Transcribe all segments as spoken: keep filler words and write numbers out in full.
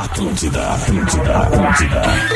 Atlântida, Atlântida, Atlântida.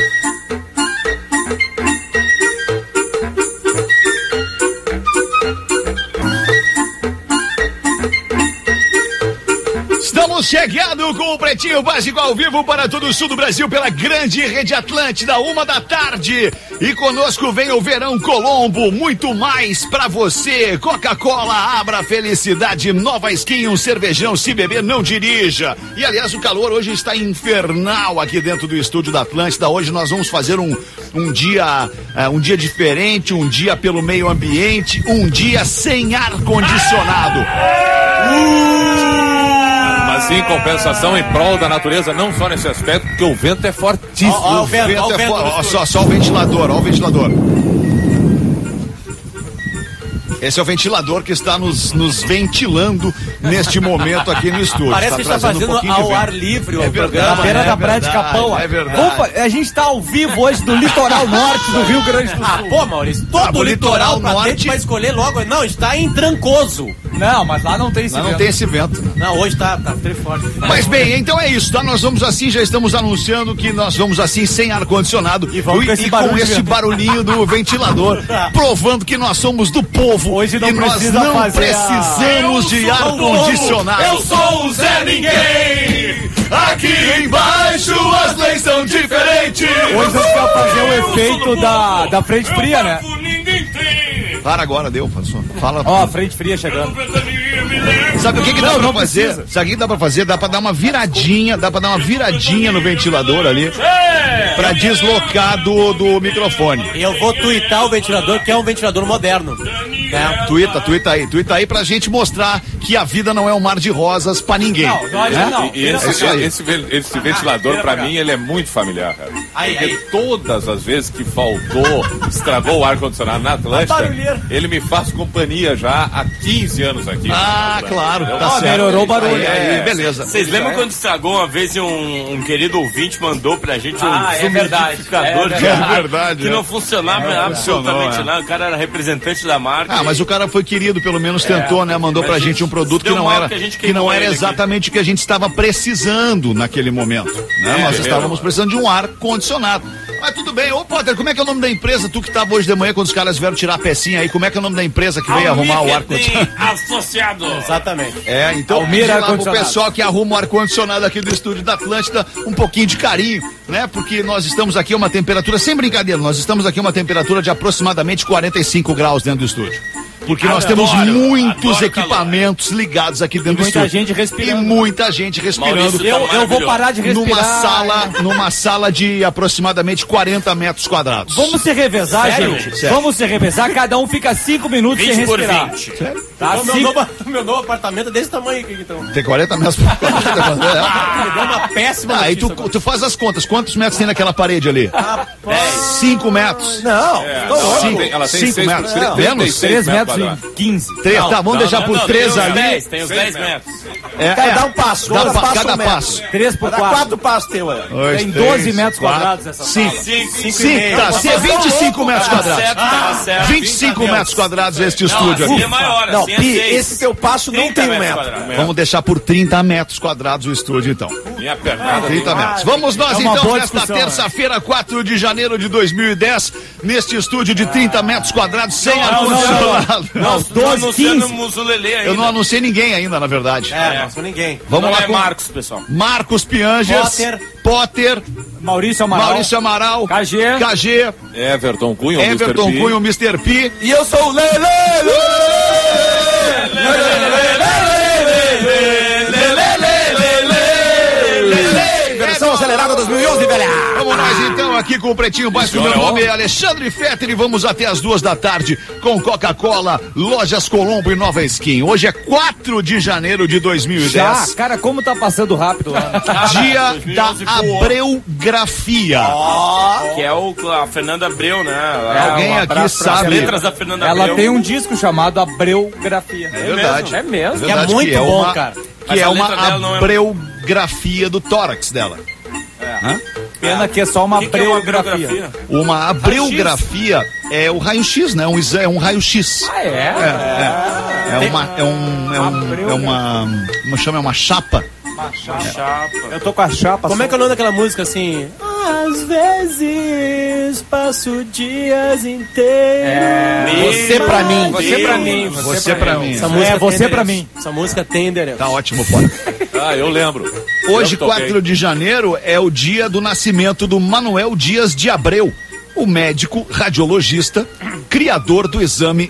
Estamos chegando com o Pretinho Básico ao vivo para todo o sul do Brasil pela grande Rede Atlântida, uma da tarde. E conosco vem o Verão Colombo, muito mais pra você. Coca-Cola, abra a felicidade, nova skin, um cervejão, se beber não dirija. E aliás, o calor hoje está infernal aqui dentro do estúdio da Atlântida. Hoje nós vamos fazer um, um dia uh, um dia diferente, um dia pelo meio ambiente, um dia sem ar-condicionado. Uh! Mas em compensação, em prol da natureza, não só nesse aspecto, porque o vento é fortíssimo. Ó, ó, o vento, o vento é forte. Ó, só, só o ventilador, ó o ventilador. Esse é o ventilador que está nos, nos ventilando neste momento aqui no estúdio. Parece tá que está fazendo um ao ar livre o é programa. Na beira é da praia de Capão. É verdade. Vamos, a gente está ao vivo hoje do litoral norte do Rio Grande do Sul. Ah, pô, Maurício, todo Ah, o litoral, litoral pra norte dentro vai escolher logo. Não, está em Trancoso. Não, mas lá não tem esse Não, não vento. tem esse vento. Não, hoje tá, tá três forte. Mas bem, então é isso, tá? Nós vamos assim, já estamos anunciando que nós vamos assim sem ar-condicionado e, vamos e, com esse e barulho com de esse vento. barulhinho do ventilador, provando que nós somos do povo. Hoje não e nós precisa não fazer precisamos a... de ar-condicionado. Eu sou o Zé Ninguém! Aqui embaixo as leis são diferentes. Hoje nós vamos fazer o efeito da, da frente fria, né? Para agora, deu, passou. Fala. Ó, a frente fria chegando. Sabe o que, que dá Não, pra não fazer? precisa. Sabe o que dá pra fazer? Dá pra dar uma viradinha, dá pra dar uma viradinha no ventilador ali pra deslocar do, do microfone. Eu vou tuitar o ventilador, que é um ventilador moderno. Né? Tuita, tuita aí, tuita aí pra gente mostrar que a vida não é um mar de rosas pra ninguém. Não, nós né? não. E esse, Isso aí. esse, esse, esse ventilador, pra mim, ele é muito familiar, cara. Aí, Porque aí. todas as vezes que faltou, estragou o ar-condicionado na Atlântida, ele me faz companhia já há quinze anos aqui. Ah, claro, tá Ó, certo. melhorou o barulho. Aí, aí, É. beleza. Vocês lembram quando estragou uma vez e um, um querido ouvinte mandou pra gente um Ah, é verdade. desumidificador É de verdade. ar É verdade, que é. não funcionava É, absolutamente funcionou, é. nada. O cara era representante da marca. Ah, mas o cara foi querido, pelo menos tentou, né? Mandou pra mas gente um produto que deu não mal era, que a gente que não queimou era ele aqui. exatamente o que a gente estava precisando naquele momento, né? Nós é, estávamos precisando de um ar condicionado. Mas tudo bem. Ô, Potter, como é que é o nome da empresa? Tu que estava hoje de manhã quando os caras vieram tirar a pecinha aí, como é que é o nome da empresa que veio arrumar o ar condicionado? Associado. Exatamente. É, então Almira diz lá pro ar-condicionado. pessoal que arruma o ar-condicionado aqui do estúdio da Atlântida um pouquinho de carinho, né? Porque nós estamos aqui a uma temperatura, sem brincadeira, nós estamos aqui a uma temperatura de aproximadamente quarenta e cinco graus dentro do estúdio. Porque nós Adoro, temos muitos adoro equipamentos ligados aqui dentro do muita estúdio. gente respirando. E muita gente respirando. Maurício, Eu, eu vou parar de respirar. Numa sala, numa sala de aproximadamente quarenta metros quadrados. Vamos se revezar, Sério? gente? Sério. Vamos se revezar, cada um fica cinco minutos sem vinte por respirar. vinte. Tá? O meu, Cinco- novo, o meu novo apartamento é desse tamanho aqui, então. Tem quarenta metros. É. Me deu uma péssima Ah, aí tu, notícia agora. tu faz as contas. Quantos metros tem naquela parede ali? Cinco metros. Não, tô Ela louco. Cinco, tem, ela tem cinco seis, metros. trinta e Menos? seis três metros quadrados. e quinze. Três, tá, vamos Não, deixar não, por não, três tem os ali. dez, tem os Seis dez metros. metros. É, Cada é. dá um passo. Dá dois pa- passos cada um metro. passo. Três por Dá quatro. quatro passos teu, olha. Dois, Tem três, doze metros quatro, quadrados essa cinco. sala. Cinco, cinco e Cinco, meio. tá, se é vinte e cinco metros Tá quadrados. certo, tá certo. vinte e cinco metros quadrados este Não, estúdio assim aqui. é maior, Não, assim é Pi, seis. esse teu passo não trinta tem um metros metro. quadrados. Vamos deixar por trinta metros quadrados o estúdio, então. Minha pernada. trinta metros. Vamos nós, É uma então, boa nesta discussão, terça-feira, quatro de janeiro de dois mil e dez, neste estúdio de trinta metros quadrados, sem Não, ar-condicionado. Nós doze, anunciando quinze. o Muzulele ainda. Eu não anunciei ninguém ainda, na verdade. É, não sou ninguém. Vamos Não lá é com Marcos, pessoal. Marcos Pianges, Potter. Potter, Maurício Amaral. Maurício Amaral, K G. K G, Everton Cunha, o Everton mister P. Cunha, o mister P. E eu sou o Lele! Versão acelerada dois mil e onze, velha! Vamos nós então aqui com o Pretinho Básico. Meu nome é Alexandre Fetter e vamos até as duas da tarde com Coca-Cola, Lojas Colombo e Nova Skin. Hoje é quatro de janeiro de dois mil e dez. Já, cara, como tá passando rápido lá. Dia dois mil e da onze voou. Abreografia. Que é o, a Fernanda Abreu, né? É, Alguém um aqui abraço pra sabe? As letras da Fernanda Ela Abreu. tem um disco chamado Abreografia. É verdade. É mesmo. É verdade Que é muito que bom, uma, cara. Que Mas é a uma letra dela não é- abreografia do tórax dela. Pena que é só uma O que que é uma abreografia. biografia? Uma abreografia é o raio-x, né? Um, exa- é um raio-x. Ah, é? É uma, é um, é um, é uma, como chama? É uma chapa Chapa. Eu tô com a chapa. Como é que é o nome daquela música assim? Às vezes passo dias inteiros. É... Você pra mim. Você pra mim. Você pra mim. Essa música É, você tem pra endereço. mim. Essa música tem endereço. Tá ótimo, pô. Ah, eu lembro. Hoje, Eu toquei. quatro de janeiro, é o dia do nascimento do Manuel Dias de Abreu, o médico radiologista, criador do exame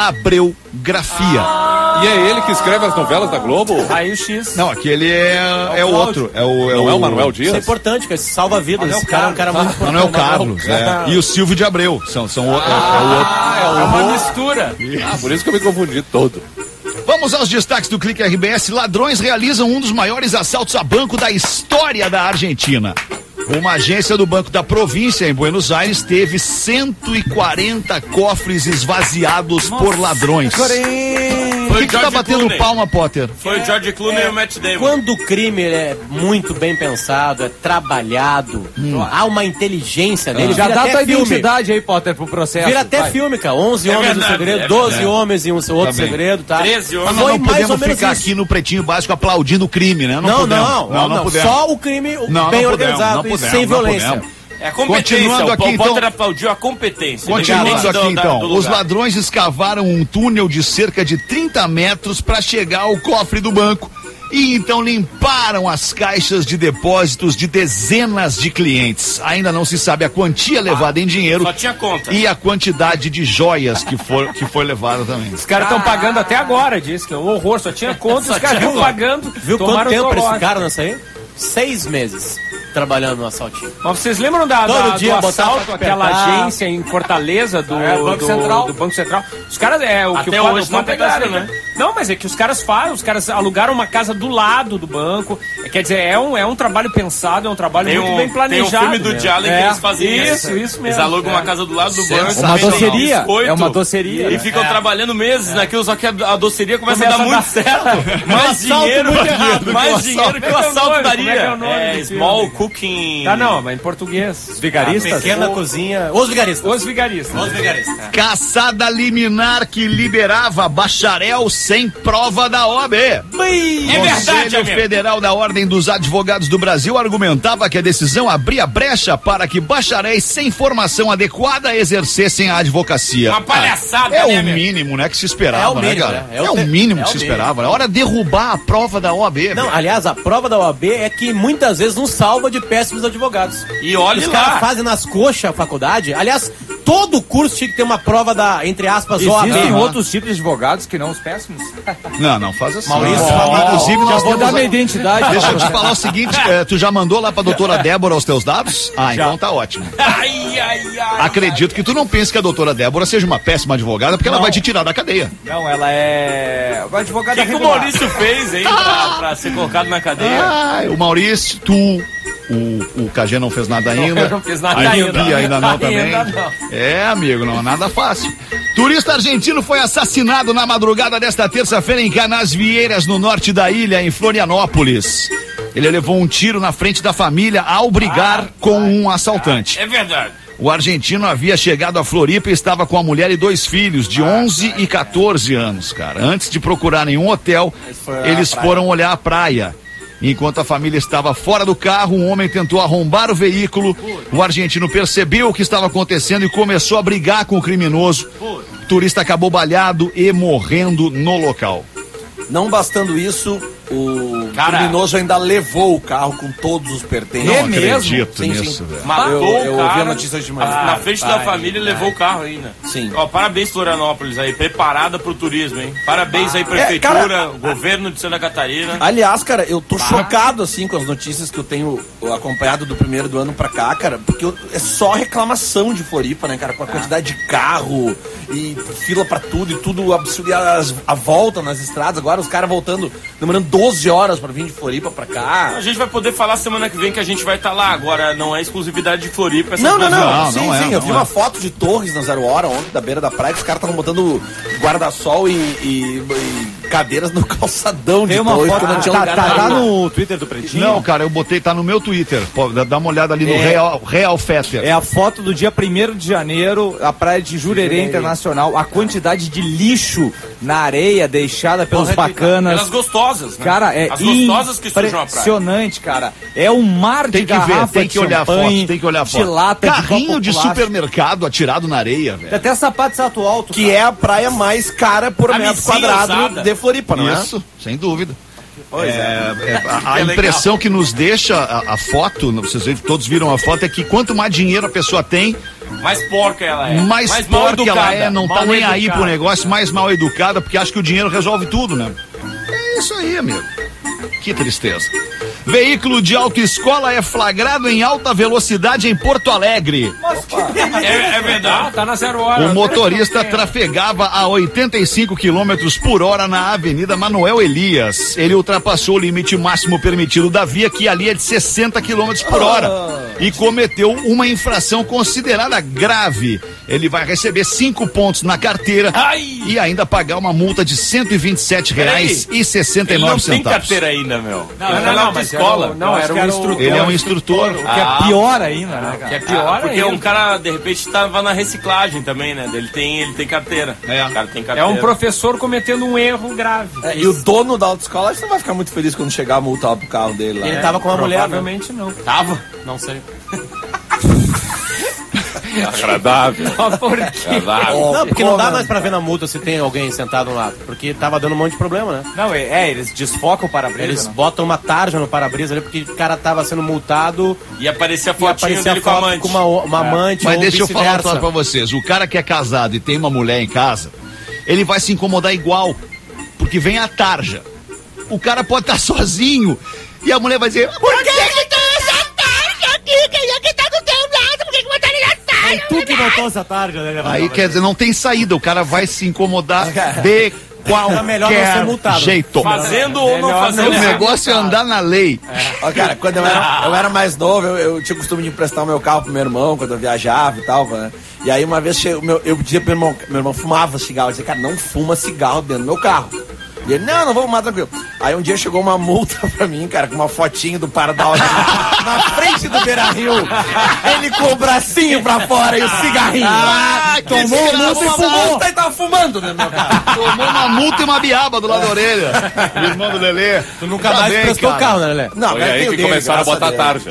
Abreografia. E é ele que escreve as novelas da Globo? Raio-X. Não, aquele é, é o outro. É o, é Não o, é o Manuel Dias? Isso é importante, cara. Esse salva vidas. Esse cara é um cara muito importante. Manuel Carlos, é. E o Silvio de Abreu. São, são, o- é, é o outro. É uma mistura. Ah, por isso que eu me confundi todo. Vamos aos destaques do Clique R B S. Ladrões realizam um dos maiores assaltos a banco da história da Argentina. Uma agência do Banco da Província, em Buenos Aires, teve cento e quarenta cofres esvaziados por ladrões. Por que, que tu tá George batendo Clooney. palma, Potter? Foi o George Clooney e o Matt Damon. Quando o crime ele é muito bem pensado, é trabalhado, há uma inteligência nele, Já vira dá até tua filme. identidade aí, Potter, pro processo. Vira até Vai. filme, cara. onze É homens verdade, no segredo, é doze verdade. homens e um outro Também. segredo, tá? treze homens. Mas Foi não mais ou podemos menos ficar isso. aqui no Pretinho Básico aplaudindo o crime, né? Não, Não, podemos. não, não, não, podemos. só o crime Não, não bem podemos, organizado não e podemos, sem não violência. podemos. É a competência. Continuando o aqui, Paul então- Potter aplaudiu a competência. Continuando independente aqui, do- da- então, do os lugar. ladrões escavaram um túnel de cerca de trinta metros para chegar ao cofre do banco e então limparam as caixas de depósitos de dezenas de clientes. Ainda não se sabe a quantia levada em dinheiro Só tinha conta. e a quantidade de joias que, for, que foi levada também. Os caras estão pagando até agora, diz que é um horror, só tinha conta, Só os caras tinha estão conta. pagando. Viu quanto tomaram tempo tua eles loja. ficaram nessa aí? Seis meses trabalhando no assaltinho. Mas vocês lembram da, Todo da, dia do botava assalto pra àquela apertar. agência em Fortaleza do, É, Banco do, Central. do Banco Central? Os caras, é, o que Até o hoje o não Potter pegaram, tá- né? Não, mas é que os caras fazem, os caras alugaram uma casa do lado do banco. É, quer dizer, é um, é um trabalho pensado, é um trabalho Tem muito um, bem tem planejado. um filme do mesmo. Jalen É, que eles fazem isso. Isso, isso mesmo. Eles alugam é. uma casa do lado do banco. Uma vendem doceria. biscoito, É uma doceria, E né? ficam trabalhando meses naquilo, só que a, a doceria começa, Começa a dar a muito certo. Mais assalto dinheiro, muito errado. mais que o dinheiro que o Como é que é o assalto nome? daria. Como é que é o nome É, do filme? Small Cooking... Tá, não, mas em português. Vigaristas? Pequena cozinha. Os vigaristas. Os vigaristas. Os vigaristas. Caçada liminar que liberava bacharel sem prova da O A B. É verdade, Conselho amigo. Federal da Ordem dos Advogados do Brasil argumentava que a decisão abria brecha para que bacharéis sem formação adequada exercessem a advocacia. Uma palhaçada, É né, o amigo? mínimo, né, que se esperava, É o né, mínimo, cara? né? É, É o o te- mínimo é que o se mínimo. esperava. É hora de derrubar a prova da O A B. Não, velho. aliás, a prova da O A B é que muitas vezes nos salva de péssimos advogados. E olha Os lá. caras fazem nas coxas a faculdade. Aliás, todo curso tinha que ter uma prova da, entre aspas, O A B. Existem Aham. outros tipos de advogados que não os péssimos. Não, não faz assim. Maurício, Não. Inclusive, Já nós vou temos dar minha a- identidade. Deixa eu te falar o seguinte, eh, tu já mandou lá pra doutora Débora os teus dados? Ah, então tá ótimo. Ai, ai, ai. Acredito que tu não pense que a doutora Débora seja uma péssima advogada, porque ela vai te tirar da cadeia. Não, ela é uma O advogada que, que o regular. Maurício fez, hein, pra, pra ser colocado na cadeia? Ah, o Maurício, tu, o, o K G não fez nada ainda. eu não fiz nada a ainda. Bia ainda não Ainda também. não. É, amigo, não é nada fácil. Turista argentino foi assassinado na madrugada desta terça-feira em Canasvieiras, no norte da ilha, em Florianópolis. Ele levou um tiro na frente da família ao brigar com um assaltante. É verdade. O argentino havia chegado a Floripa e estava com a mulher e dois filhos, de onze e quatorze anos, cara. Antes de procurarem um hotel, eles foram olhar a praia. Enquanto a família estava fora do carro, um homem tentou arrombar o veículo. O argentino percebeu o que estava acontecendo e começou a brigar com o criminoso. O turista acabou baleado e morrendo no local. Não bastando isso, o Cara. criminoso ainda levou o carro com todos os pertences. Não É mesmo? acredito Sim, nisso, sim. velho. Matou eu, eu o cara. ouvi a notícia hoje de manhã. na frente da família e levou o carro ainda. Sim. Ó, parabéns, Florianópolis aí, preparada pro turismo, hein? Parabéns aí, prefeitura, cara, governo de Santa Catarina. Aliás, cara, eu tô chocado, assim, com as notícias que eu tenho acompanhado do primeiro do ano pra cá, cara, porque eu- é só reclamação de Floripa, né, cara, com a quantidade de carro e fila pra tudo e tudo absurdo, e as- a volta nas estradas, agora os caras voltando, demorando doze horas pra vir de Floripa pra cá. A gente vai poder falar semana que vem que a gente vai estar lá. Agora, não é exclusividade de Floripa. essas Não, não, duas não, Não, sim, não é, sim, eu não vi é. uma foto de Torres na Zero Hora ontem, da beira da praia, que os caras estavam botando guarda-sol e, e- e cadeiras no calçadão de Tem uma dois, foto, que não tinha tá, lugar tá, pra tá ir. no Twitter do Pretinho? Não, cara, eu botei, tá no meu Twitter. Pô, dá dá uma olhada ali no É. Real, Real Fetter. É a foto do dia primeiro de janeiro, a praia de Jurerê Internacional, a quantidade de lixo na areia deixada pelos bacanas. Pelas gostosas, né? Cara, é As gostosas que sujam a praia. impressionante, cara. É um mar Tem de que ver, garrafa tem de que olhar a champanhe, foto, tem que olhar a de foto. lata, Carrinho de, de, copo plástico. supermercado atirado na areia, Tem velho. até sapato de salto alto, Que cara. é a praia mais cara por A metro micinha quadrado usada. de Floripa, não Isso, sem dúvida. Pois É, é, a, a É impressão que nos deixa a, a foto, vocês viram- todos viram a foto, é que quanto mais dinheiro a pessoa tem, Mais porca ela é. mais, mais mal porca ela educada. é, não tá Mal nem aí educada. pro negócio, mais mal educada, porque acha que o dinheiro resolve tudo, né? É isso aí, amigo. Que tristeza. Veículo de autoescola é flagrado em alta velocidade em Porto Alegre. É, é verdade. Ah, tá na zero hora. O motorista trafegava a oitenta e cinco quilômetros por hora na Avenida Manuel Elias. Ele ultrapassou o limite máximo permitido da via, que ali é de sessenta quilômetros por hora, e cometeu uma infração considerada grave. Ele vai receber cinco pontos na carteira Ai! e ainda pagar uma multa de cento e vinte e sete reais e sessenta e Ele não nove tem centavos. carteira ainda, meu. Não, Ele não, tá não, na mas escola. era o- não, era um instrutor. Ele é um instrutor. Que é pior ainda, né, cara? Que é pior Porque ainda. um cara, de repente, tava na reciclagem também, né? Ele tem, ele tem carteira. É. O cara tem É carteira. um professor cometendo um erro grave. É, e o dono da autoescola, acho que não vai ficar muito feliz quando chegar a multa lá pro carro dele lá. Ele tava com uma mulher, né? Provavelmente não. Tava? Não sei. Agradável. Por quê? Agradável. Não, porque não dá mais pra ver na multa se tem alguém sentado no lado. Porque tava dando um monte de problema, né? Não, é, é, eles desfocam o para-brisa. Eles né? botam uma tarja no para-brisa ali porque o cara tava sendo multado E aparecia a e fotinho aparecia dele a com a foto amante. com uma, uma amante Mas ou deixa eu falar uma vice-versa. coisa pra vocês. O cara que é casado e tem uma mulher em casa, ele vai se incomodar igual, porque vem a tarja. O cara pode estar sozinho e a mulher vai dizer: por que que tem essa tarja aqui? Quem é que tá do teu lado? Por que que botaram essa tarja? Tu que botou essa tarde, né? Aí quer dizer, não tem saída, o cara vai se incomodar de Era melhor não ser qualquer multado. jeito. Fazendo ou não Melhor fazendo. O negócio é andar na lei. Ó, cara, quando eu era, eu era mais novo, eu, eu tinha o costume de emprestar o meu carro pro meu irmão quando eu viajava e tal, né? E aí uma vez che- o meu, eu dizia pro meu irmão, meu irmão fumava cigarro, eu dizia, cara, não fuma cigarro dentro do meu carro. E ele, não, não vou fumar, tranquilo. Aí um dia chegou uma multa pra mim, cara, com uma fotinho do Paradal na frente do Beira Rio. Ele com o bracinho pra fora e o cigarrinho. Ah, que Tomou desgraça. multa e fumou. E tava fumando dentro do meu carro. Tomou uma multa e uma biaba do lado da orelha. O irmão do Lelê. Tu nunca Tá mais bem, prestou o cara. carro, né, Lelê? Não, Foi mas aí tem o que dele, começaram a graças botar Deus.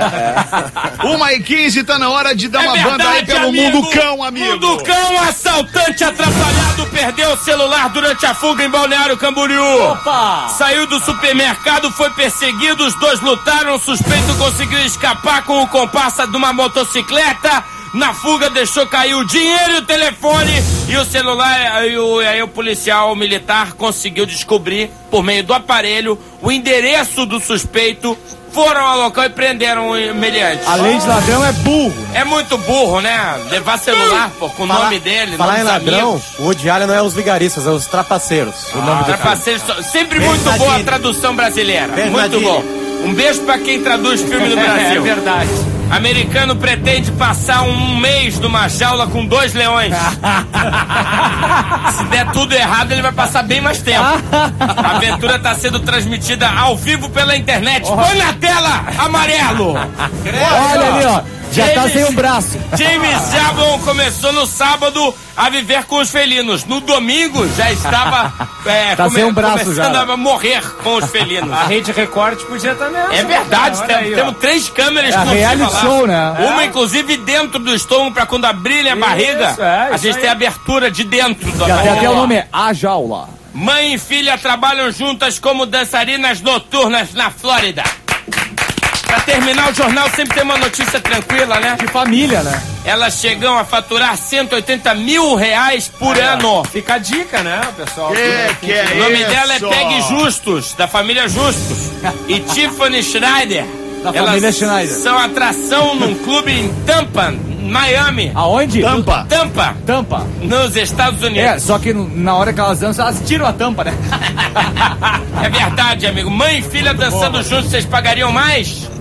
tarja. Uma e quinze, tá na hora de dar É uma banda aí verdade, pelo amigo. mundo cão, amigo. Mundo cão, assaltante atrapalhado, perdeu o celular durante a fuga em Balneário Camboriú. Opa! Saiu do supermercado, foi perseguido, os dois lutaram, o suspeito conseguiu escapar com o comparsa de uma motocicleta. Na fuga deixou cair o dinheiro e o telefone e o celular. E o, aí o policial militar conseguiu descobrir, por meio do aparelho, o endereço do suspeito. Foram ao local e prenderam o meliante. Além de ladrão, é burro. É muito burro, né? Levar celular, pô, com o Falar- nome dele, Falar nome em dos ladrão, amigos. o Woody Allen não é os vigaristas, é os trapaceiros. O nome do filme. Trapaceiro, só- sempre Beijo, muito boa a Nadine. tradução brasileira. Beijo, muito Nadine. bom. Um beijo pra quem traduz filme no É Brasil. verdade. Americano pretende passar um mês numa jaula com dois leões. Se der tudo errado, ele vai passar bem mais tempo. A aventura tá sendo transmitida ao vivo pela internet. Põe na tela, amarelo! Olha ali, ó. Já tá James- sem um braço. James Jablon começou no sábado a viver com os felinos. No domingo já estava é, Tá sem um braço começando já. a morrer com os felinos. A Rede Record podia estar nessa. É verdade, Olha tem- aí, ó. temos três câmeras É a exclusivas reality lá. show, né? Uma, inclusive, dentro do estômago, pra quando abrirem a barriga, é, a isso gente aí. tem a abertura de dentro da E até, barriga. até o nome é A Jaula. Mãe e filha trabalham juntas como dançarinas noturnas na Flórida. Pra terminar o jornal, sempre tem uma notícia tranquila, né? De família, né? Elas chegam a faturar cento e oitenta mil reais por ano. Fica a dica, né, pessoal? Que que é O nome isso? dela é Peg Justus, da família Justus. E Tiffany Schneider. Da Elas família Schneider. são atração num clube em Tampa, Miami. Aonde? Tampa. Tampa, Tampa. nos Estados É, Unidos. só que no- na hora que elas dançam, elas tiram a tampa, né? É verdade, amigo. Mãe e filha dançando juntos, vocês pagariam mais?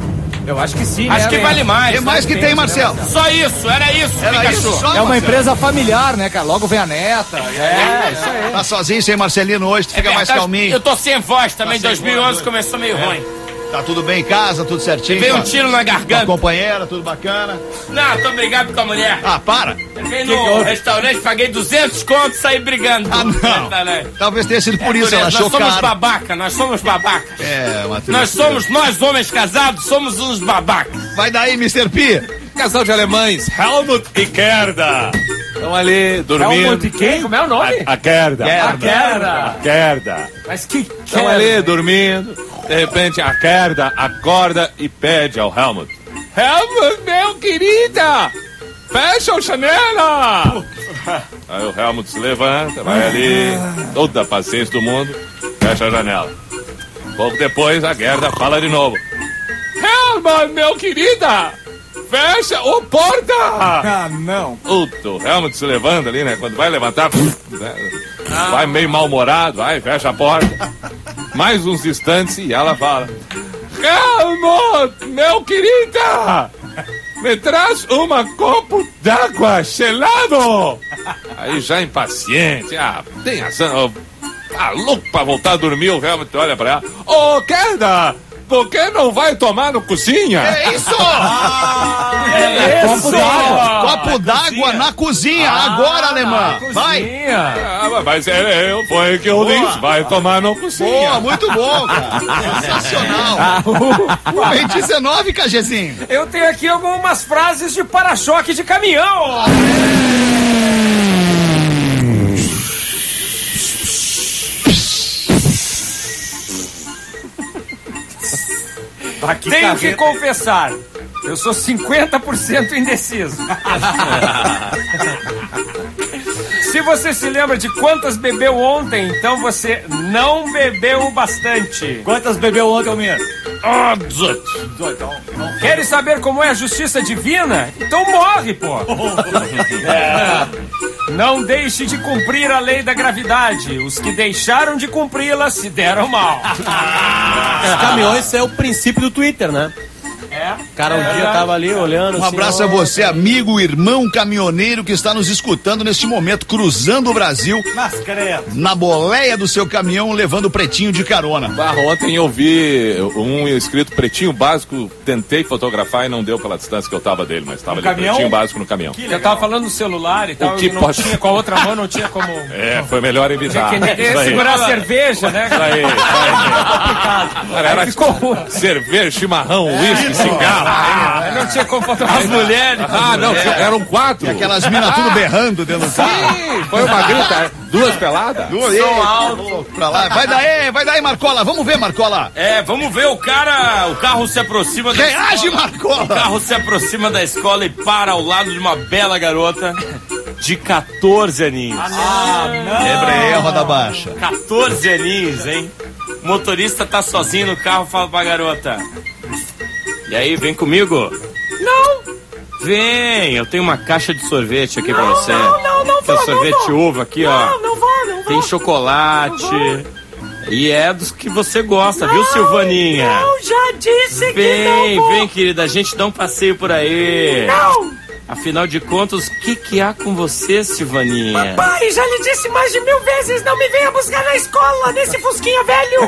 Eu acho que sim, Acho né, que né? vale mais. O que mais que tem, Marcelo? Só isso, era isso, Era Pikachu. isso só, É uma Marcelo? empresa familiar, né, cara? Logo vem a neta. É, isso aí. Tá sozinho sem Marcelino hoje, tu É fica mais verdade, calminho. Eu tô sem voz também, Tá sem dois mil e onze voz, começou meio ruim. Tá tudo bem em casa, tudo certinho? Veio um com a- tiro na com a garganta. companheira, tudo bacana. Não, tô brigado com a mulher. Ah, para. Eu fui no restaurante, paguei duzentos contos e saí brigando. Ah, não. Talvez tenha sido por É, isso, ela nós achou somos caro. babaca, nós somos babaca. É, uma Nós tristeza. somos, nós homens casados, somos uns babacas. Vai daí, mister P. Casal de alemães, Helmut e Gerda. Estão ali dormindo. Helmut e quem? Como é o nome? A, a Gerda. A Gerda. Gerda. Mas que Estão ali dormindo. De repente a Gerda acorda e pede ao Helmut: Helmut, meu querida, fecha a janela. Aí o Helmut se levanta, vai ali, toda a paciência do mundo, fecha a janela. Pouco depois a Gerda fala de novo: Helmut, meu querida, fecha a porta. Ah, não. Puta, o Helmut se levanta ali, né? Quando vai levantar, né, vai meio mal-humorado, vai, fecha a porta. Mais uns instantes e ela fala: Helmut, meu querida, me traz uma copo d'água gelado. Aí já impaciente, ah, tem razão, tá louco pra voltar a dormir, o Helmut olha pra ela: Ô, Gerda, por que não vai tomar no cozinha? É isso! É Copo d'água. Copo d'água na cozinha, agora, alemã. Vai. Ah, mas é, eu, foi o que eu Boa. disse, vai tomar no cozinha. Boa, muito bom, cara. Sensacional. um e dezenove, Cajezinho. Eu tenho aqui algumas frases de para-choque de caminhão. Tenho que confessar, eu sou cinquenta por cento indeciso. Se você se lembra de quantas bebeu ontem, então você não bebeu bastante. Quantas bebeu ontem, Almir? Ah, dezoito. Queres saber como é a justiça divina? Então morre, pô! É. Não deixe de cumprir a lei da gravidade. Os que deixaram de cumpri-la se deram mal. Os caminhões é o princípio do Twitter, né? É? O cara um dia tava ali olhando. Um assim, abraço ó, a você, amigo, irmão caminhoneiro que está nos escutando neste momento, cruzando o Brasil, Mas credo. na boleia do seu caminhão, levando o pretinho de carona. Ah, ontem eu vi um escrito pretinho básico, tentei fotografar e não deu pela distância que eu tava dele, mas tava ali caminhão? pretinho básico no caminhão. Eu tava falando no celular e tal, que e não pode- tinha, com a outra mão não tinha como... É, foi melhor evitar. Tinha que Isso aí. segurar a cerveja, né? Isso aí, isso aí. Cara, era ficou... cerveja, chimarrão, uísque, cigarro. Não tinha como fotografar as mulheres. Ah, não, eram quatro. E aquelas minas tudo berrando dentro do carro. Sim, foi uma grita, duas peladas. Duas, alto. Pra lá. Vai daí, vai daí, Marcola. Vamos ver, Marcola. É, vamos ver o cara, o carro se aproxima da Reage, escola. O Marcola. carro se aproxima da escola e para ao lado de uma bela garota de quatorze aninhos. Quebra aí a roda baixa. quatorze aninhos, hein? O motorista tá sozinho no carro, fala pra garota: E aí, vem comigo? Não. Vem, eu tenho uma caixa de sorvete aqui pra você. Não, não, não Tem vou, sorvete não vou. uva aqui, ó. Não, não vou, não vou. Tem chocolate. E é dos que você gosta, viu, Silvaninha? Não, já disse que Vem, não vou. vem, querida, a gente dá um passeio por aí. Não. Afinal de contas, o que que há com você, Silvaninha? Pai, já lhe disse mais de mil vezes, não me venha buscar na escola, nesse fusquinha velho.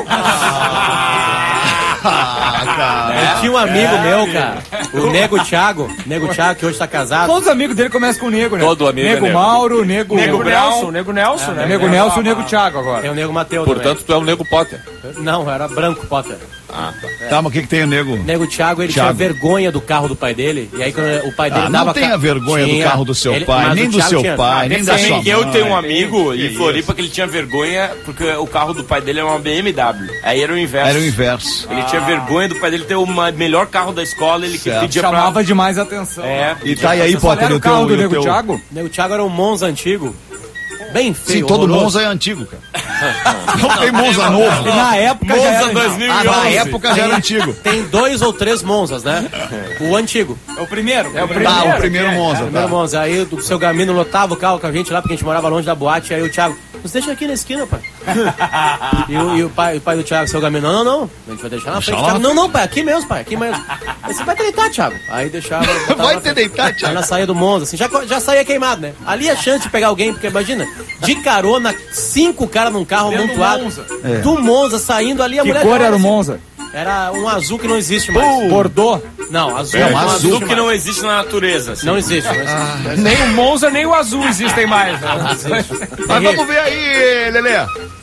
Ah, cara. Eu tinha um amigo meu, cara, o Nego Thiago, Nego Thiago, que hoje tá casado. Todos os amigos dele começam com o Nego, né? Todo amigo é Nego Nego. Mauro, Nego... Nego Brown, Nelson, Nego Nelson, né? Nego Nelson e o Nego Thiago agora. Tem o Nego Mateu Portanto, tu é o Nego Potter. também. Não, era branco, Potter. Ah, tá. Tá, mas o que que tem o nego? O Nego Thiago, ele Thiago. tinha vergonha do carro do pai dele. E aí quando o pai dele Ah, dava... não tenha ca- vergonha do Tinha. carro do seu Ele- pai, mas nem o do Thiago seu tinha. pai, nem da Sim, sua mãe. eu tenho um amigo Que em Floripa que ele tinha vergonha porque o carro do pai dele era uma B M W. Aí era o inverso. Era o inverso. Ele tinha vergonha do pai dele ter o ma- melhor carro da escola, ele que Certo. pedia Chamava pra... demais atenção. É. E tá aí, Qual Potter, era e o o teu... carro do e o Nego teu- Thiago? O Nego Thiago era um Monza antigo. Bem feio, Sim, todo horroroso. Monza é antigo, cara. Não tem Monza novo. E na época já Monza era... dois mil e onze. Ah, na época já era antigo. Tem dois ou três Monzas, né? O antigo. É o primeiro. É o Tá, o primeiro Monza, Primeiro tá. Monza. Aí o seu Gamino lotava o carro com a gente lá, porque a gente morava longe da boate. Aí o Thiago, nos deixa aqui na esquina, pai. E o, e o pai, o pai do Thiago, seu Gamino, não, não, não, a gente vai deixar na frente. Thiago, não, não, pai, aqui mesmo, pai, aqui mesmo. Aí você vai te deitar, Thiago. Aí deixava... Vai te deitar, Thiago. Aí na saída do Monza, assim, já, já saía queimado, né? Ali a chance de pegar alguém, porque imagina, de carona, cinco caras num carro amontoado. É. Do Monza saindo ali, a Que mulher... cor já era o assim, Monza? Era um azul que não existe mais. Bordeaux? Não, azul. É um um azul mais. que não existe na natureza. assim. Não existe. Não existe. Nem o Monza, nem o azul existem mais. Né? Mas vamos ver aí, Lelê.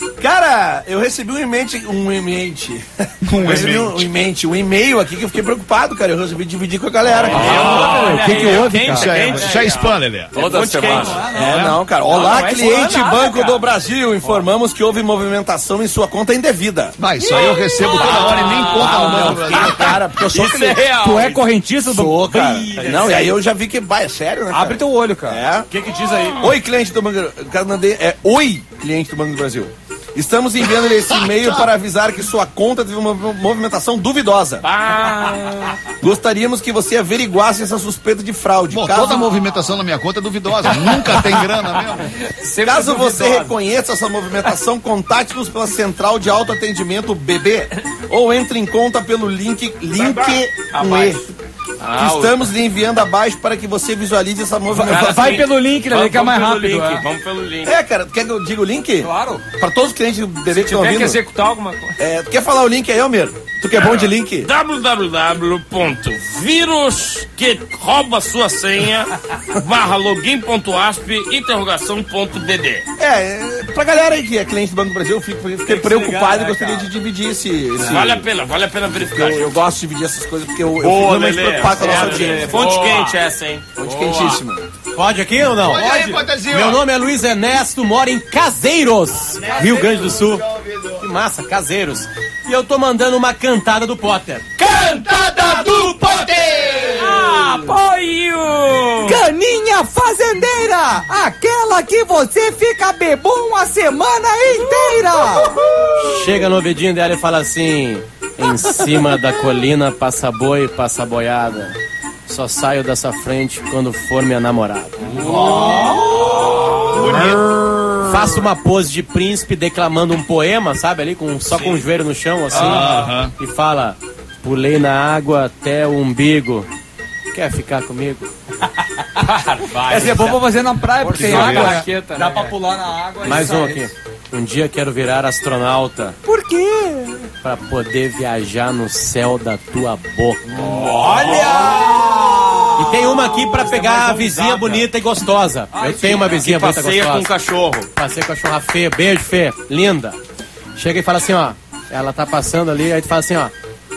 Cara, eu recebi um e-mail, um e-mail, Um recebi um e-mail, um e-mail aqui que eu fiquei preocupado, cara. Eu resolvi dividir com a galera. O que que houve, cara? Isso é, isso é spam, Lelê. Toda semana. É, não, cara. Olá, não é cliente nada, Banco cara. do Brasil. Informamos que houve movimentação em sua conta indevida. Mas isso aí eu recebo toda hora e nem conta Ah, ao não, meu Brasil. fiquei, cara, porque eu sou Isso é cliente. real. Tu é correntista do Sou, cara. Ih, Não, e aí eu já vi que, vai, é sério, né, cara? Abre teu olho, cara. É. O que que diz aí? Oi, cliente do Banco do Brasil. É oi, cliente do Banco do Brasil. Estamos enviando esse e-mail para avisar que sua conta teve uma movimentação duvidosa. Ah, Gostaríamos que você averiguasse essa suspeita de fraude. Bom, Caso- toda a movimentação na minha conta é duvidosa. Nunca tem grana mesmo. Sempre Caso você duvidosa. reconheça essa movimentação, contate-nos pela central de autoatendimento B B ou entre em conta pelo link link com E. Ah, que estamos lhe enviando abaixo para que você visualize essa movimentação. Vai pelo link, Lelê, vamos, que é mais vamos rápido. pelo link, é. vamos pelo link. É, cara, tu quer que eu diga o link? Claro. Para todos os clientes do B B que estão Tiver que ouvindo. executar alguma coisa. É, tu quer falar o link aí, Almir? Tu que é bom de link? www ponto vírus que rouba sua senha barra login.asp interrogação ponto dd. É, é, pra galera aí que é cliente do Banco do Brasil, eu fico, fiquei preocupado ligar, e né, gostaria cara? de dividir esse. esse- Vale a pena, vale a pena verificar. eu, eu gosto de dividir essas coisas porque eu, eu Boa, fico realmente Lelê. preocupado com a nossa Certo, audiência. Lelê. Fonte Boa. quente essa, hein? Fonte quentíssima. Pode aqui ou não? Olha aí, Potazinho. Meu nome é Luiz Ernesto, moro em Caseiros, Rio Grande do Sul. Que massa, Caseiros. E eu tô mandando uma cantada do Potter. Cantada do Poder! Apoio! Caninha fazendeira! Aquela que você fica bebum a semana inteira! Chega no ouvidinho dela e fala assim: em cima da colina passa boi, passa boiada. Só saio dessa frente quando for minha namorada. Faço uma pose de príncipe declamando um poema, sabe, ali, com, só com o joelho no chão, assim. Aham. E fala: pulei na água até o umbigo. Quer ficar comigo? Essa é bom pra fazer na praia, porque tem Só água. né? raqueta, Dá né, pra cara? pular na água. e Mais um sair. aqui. Um dia quero virar astronauta Por quê? pra poder viajar no céu da tua boca. E tem uma aqui pra pegar a vizinha bonita e gostosa. Eu tenho uma vizinha bonita e Passeia com gostosa. um cachorro. Passei com a cachorra Fê. Beijo, Fê. Linda. Chega e fala assim, ó. Ela tá passando ali, aí tu fala assim, ó.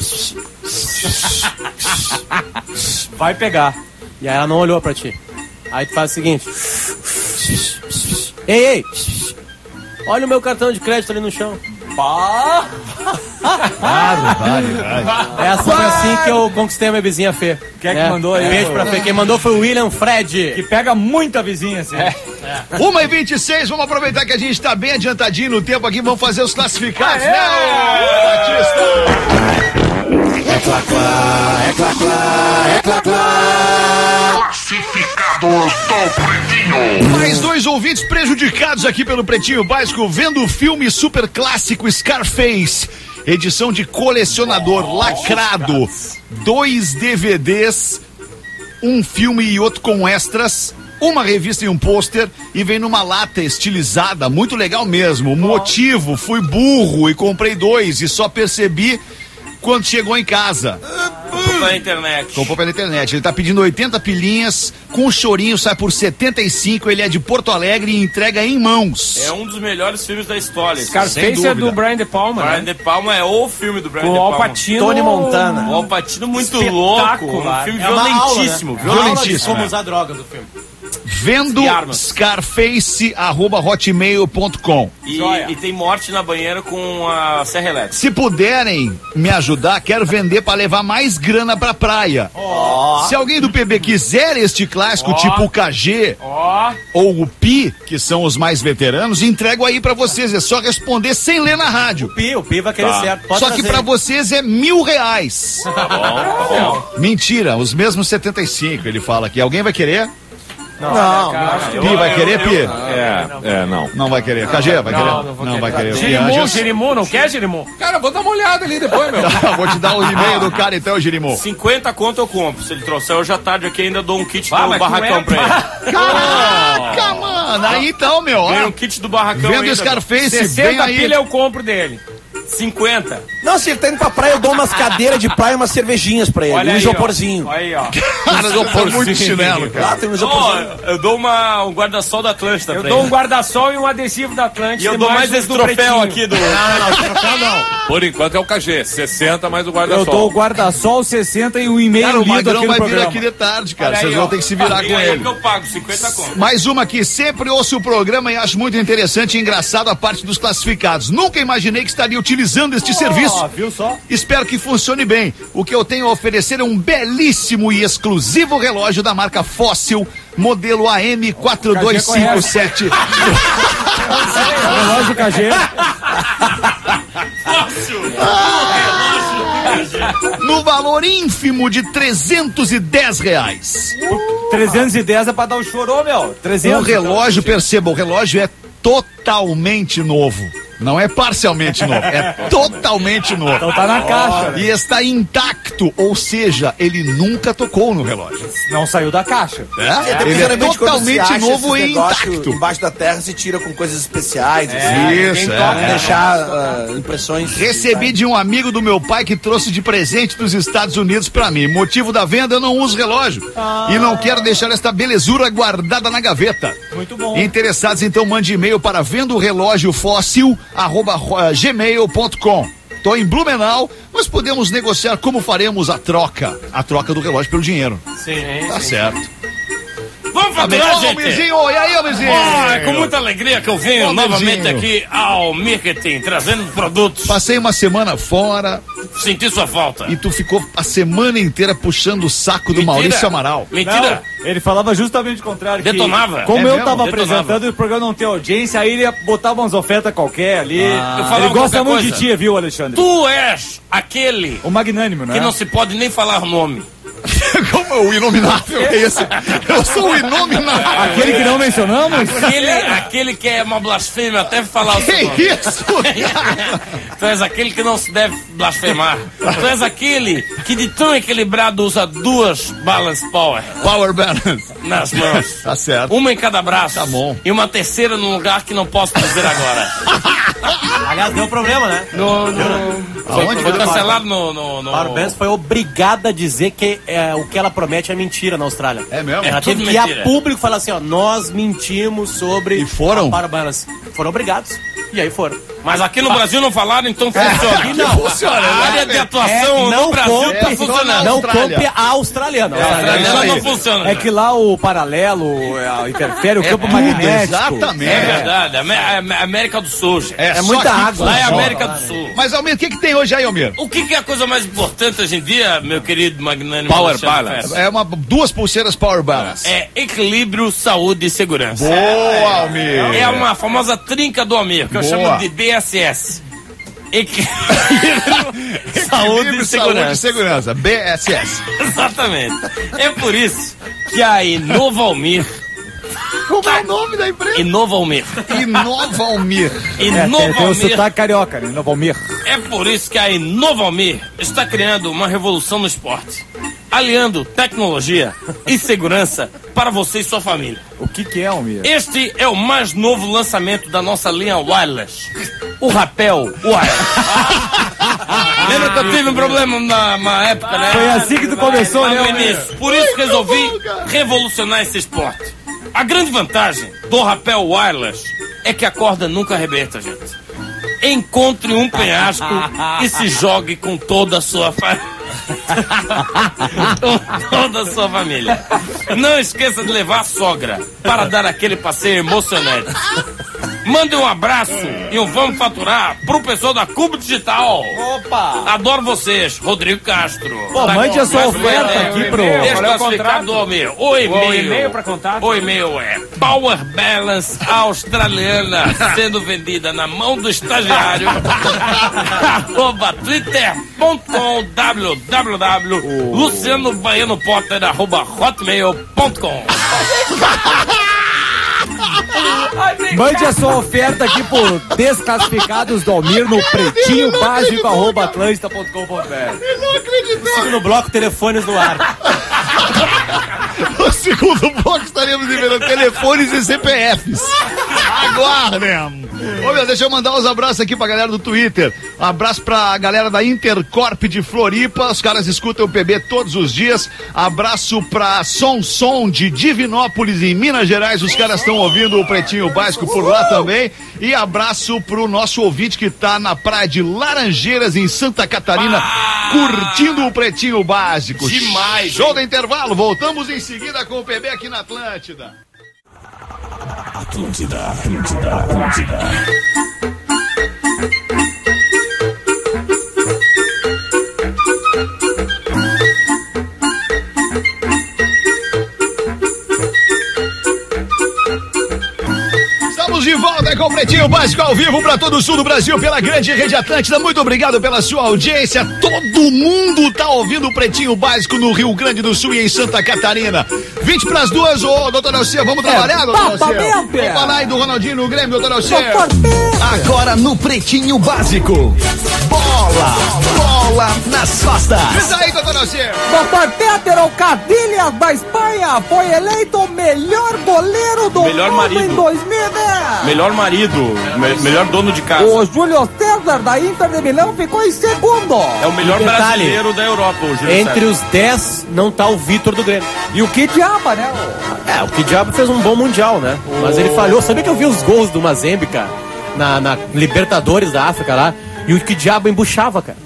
Vai pegar. E aí ela não olhou pra ti. Aí tu faz o seguinte. Ei, ei. Olha o meu cartão de crédito ali no chão. Essa foi assim que eu conquistei a minha vizinha Fê. Quem é que mandou aí? Beijo pra Fê. Quem mandou foi o William Fred. Que pega muita vizinha, assim. uma e vinte e seis, vamos aproveitar que a gente tá bem adiantadinho no tempo aqui, vamos fazer os classificados, né, ô Batista? Classificados do Pretinho. Mais dois ouvintes prejudicados aqui pelo Pretinho Básico, vendo o filme super clássico Scarface, edição de colecionador, lacrado, dois D V Ds, um filme e outro com extras, uma revista e um pôster, e vem numa lata estilizada, muito legal mesmo. Motivo, fui burro e comprei dois e só percebi quando chegou em casa. Comprou pela internet. Comprou pela internet. Ele tá pedindo oitenta pilinhas, com chorinho sai por setenta e cinco. Ele é de Porto Alegre e entrega em mãos. É um dos melhores filmes da história. esse. Scarface é do Brian De Palma, Brian né? De Palma é o filme do Brian Com De o Palma. Al Pacino. Tony Montana. O Al Pacino muito Espetacular. louco. Um filme É uma violentíssimo. aula, né? É uma aula de violentíssimo, como é. usar drogas do filme. Vendo E armas. Scarface arroba hotmail ponto com. E, Joia. e tem morte na banheira com a serra elétrica. Se puderem me ajudar, quero vender para levar mais grana pra praia. Se alguém do P B quiser este clássico, tipo o K G Ó, ou o Pi, que são os mais veteranos, entrego aí pra vocês. É só responder sem ler na rádio. O Pi, o Pi vai querer Tá. certo. Pode Só que trazer. pra vocês é mil reais. Tá bom, tá bom. Mentira, os mesmos setenta e cinco, ele fala aqui. Alguém vai querer? Não, Não, cara, Pi, vai querer, Pi? É, é, não. Não vai querer. K G, vai querer? Não, não vou querer. vai querer. Girimum, Anjos? Girimum, não quer Girimum? Cara, vou dar uma olhada ali depois, meu. Vou te dar o e-mail do cara então, Girimum. cinquenta conto eu compro. Se ele trouxer hoje à tarde aqui, ainda dou um kit Ah, do mas barracão tu é- pra ele. Caraca, mano. Aí então, meu. Ganha Ó, um kit do barracão vendo ainda. Scarface, vem sessenta aí. pilha eu compro dele. cinquenta. Não, se ele tá indo pra praia, eu dou umas cadeiras de praia e umas cervejinhas pra ele. Olha um aí, isoporzinho. ó. Aí, ó. Cara, eu tô muito chinelo, cara. Ah, tem um Ó, isoporzinho. eu dou uma, um guarda-sol da Atlântida Eu pra dou ele. um guarda-sol e um adesivo da Atlântida. E eu dou mais uns esse do troféu Pretinho. aqui do... Não, não, esse troféu não. Por enquanto é o K G, sessenta mais o Eu guarda-sol. dou o guarda-sol sessenta e um e-mail Cara, o lido Magrão aqui no vai vir programa. aqui de tarde, cara. Olha Vocês aí, vão ó. ter que se virar E com aí ele. que eu pago, cinquenta conto. Mais uma aqui, sempre ouço o programa e acho muito interessante e engraçado a parte dos classificados. Nunca imaginei que estaria utilizando este serviço. Ó, viu só? Espero que funcione bem. O que eu tenho a oferecer é um belíssimo e exclusivo relógio da marca Fóssil, modelo A M quatro dois cinco sete. Relógio K G. No valor ínfimo de trezentos e dez reais. trezentos e dez é pra dar o chorô, meu. O trezentos. relógio, perceba, o relógio é totalmente novo. Não é parcialmente novo, é totalmente novo. Então tá na caixa. E está intacto, ou seja, ele nunca tocou no relógio. Não saiu da caixa. É? Até Ele é geralmente quando se totalmente acha novo esses e negócio intacto. Embaixo da terra se tira com coisas especiais. É, assim. isso, Quem é, toca é. deixar ah, impressões. Recebi de um amigo do meu pai que trouxe de presente dos Estados Unidos pra mim. Motivo da venda, eu não uso relógio. E não quero deixar esta belezura guardada na gaveta. Muito bom. Interessados, então mande e-mail para venda o relógio fóssil, arroba gmail ponto com. Tô em Blumenau, mas podemos negociar como faremos a troca. A troca do relógio pelo dinheiro. Sim, Tá sim. certo. Vamos Tá bem. faturar, Ô, gente? Almirzinho, e aí, Almirzinho? Ah, é com muita alegria que eu venho Ô, novamente Almirzinho. aqui ao Marketing, trazendo produtos. Passei uma semana fora Senti sua falta. e tu ficou a semana inteira puxando o saco do Mentira. Maurício Amaral. Mentira. Não, ele falava justamente o contrário. que Detonava. Como É eu mesmo? tava Detonava. apresentando e o programa não tem audiência, aí ele ia botar umas ofertas qualquer ali. Eu Ele falava gosta qualquer muito coisa. de ti, viu, Alexandre? Tu és aquele O magnânimo, né? que não se pode nem falar nome. Como é o inominável que é esse? Eu sou o inominável. Aquele que não mencionamos? Aquele, aquele que é uma blasfêmia até falar o seu Que nome. isso? Tu és aquele que não se deve blasfemar. Tu és aquele que de tão equilibrado usa duas balance power Power balance. nas mãos. Tá certo. Uma em cada braço. Tá bom. E uma terceira num lugar que não posso dizer agora. Aliás, deu problema, né? No, no... Foi, Aonde foi que cancelado no... no, no... Power Bands foi obrigada a dizer que é, o que ela promete é mentira na Austrália. É mesmo? Ela É teve tudo que ir mentira. a público falar assim, ó, nós mentimos sobre E foram? a Power Bands. Foram obrigados. E aí foram. Mas aqui no Brasil não falaram, então funciona. Aqui não funciona, A área né? de atuação É, não no Brasil compre- tá é, funcionando. Não Austrália. compre a australiana. A A australiana isso australiana aí. não funciona. É que lá o paralelo, é, interfere o campo tudo, magnético. exatamente. É verdade, Amé- a América do Sul, gente. É, É só muita que água. Lá é funciona. América do Sul. Mas, Almir, o que, que tem hoje aí, Almir? O que, que é a coisa mais importante hoje em dia, meu querido magnânimo? Power Alexandre balance. Fetter? É uma, duas pulseiras Power Balance. É equilíbrio, saúde e segurança. Boa, Almir. É uma famosa trinca do Almir, que eu Boa. chamo de B S S. Equilíbrio, saúde Equilíbrio, e saúde e segurança. segurança. B S S. Exatamente. É por isso que a Inova Almir, Como é o nome da empresa? Inova Almir, Inova Almir. É, Inova tem, tem o Almir, sotaque carioca, né? Novo Almir. é por isso que a Inova Almir está criando uma revolução no esporte, aliando tecnologia e segurança para você e sua família. O que que é, Almir? Este é o mais novo lançamento da nossa linha wireless, o rapel wireless. Lembra que eu tive um problema na, na época, né? Foi assim que tu começou, Lá né, no Almir? início. Por isso resolvi revolucionar esse esporte. A grande vantagem do rapel wireless é que a corda nunca arrebenta, gente. Encontre um penhasco e se jogue com toda a sua família. Com toda a sua família. Não esqueça de levar a sogra para dar aquele passeio emocionante. Mande um abraço e um vamos faturar pro pessoal da Cubo Digital. Opa! Adoro vocês, Rodrigo Castro. Pô, Tá mande bom, a sua mas o oferta e-mail, aqui o pro- e-mail, Qual é o desclassificado, contrato? homem. O e-mail. O e-mail pra contato? O e-mail é Power Balance Australiana, sendo vendida na mão do estagiário. arroba twitter ponto com www Luciano Baiano Potter arroba hotmail ponto com. Mande a sua oferta aqui por Desclassificados do Almir no pretinho básico arroba atlântida ponto com ponto b r. No bloco Telefones no Ar. No segundo bloco estaremos liberando telefones e C P Fs. Aguardem. Ô meu, deixa eu mandar uns abraços aqui pra galera do Twitter. Um abraço pra galera da Intercorp de Floripa. Os caras escutam o P B todos os dias. Abraço pra Som Som de Divinópolis, em Minas Gerais. Os caras estão ouvindo o Pretinho Básico por lá também. E abraço pro nosso ouvinte que tá na praia de Laranjeiras, em Santa Catarina, Ah! curtindo o Pretinho Básico. Demais, Show hein? do intervalo. Voltamos em seguida com o P B aqui na Atlântida. Atlântida, Atlântida, Atlântida. Estamos de volta com o Pretinho Básico ao vivo para todo o sul do Brasil pela grande rede Atlântida. Muito obrigado pela sua audiência. Todo mundo tá ouvindo o Pretinho Básico no Rio Grande do Sul e em Santa Catarina. vinte para as duas, ô doutor Alceu, vamos trabalhar, doutor Alceu? Vamos falar aí do Ronaldinho no Grêmio, doutor Alceu. Agora no Pretinho Básico. Bola, bola nas costas. Diz aí, doutor Alceu. Doutor Pedro Cadilhas da Espanha foi eleito o melhor goleiro do Melhor mundo marido. em dois mil e dez. Melhor marido, me- melhor dono de casa. O Júlio César da Inter de Milão ficou em segundo. É o melhor E detalhe, brasileiro da Europa, o Júlio Entre César. os dez não tá o Vitor do Grêmio. E o que diaba, né? É, o que diabo fez um bom mundial, né? Mas ele falhou. Sabia que eu vi os gols do Mazembe, cara? Na, na Libertadores da África lá. E o que diabo embuchava, cara.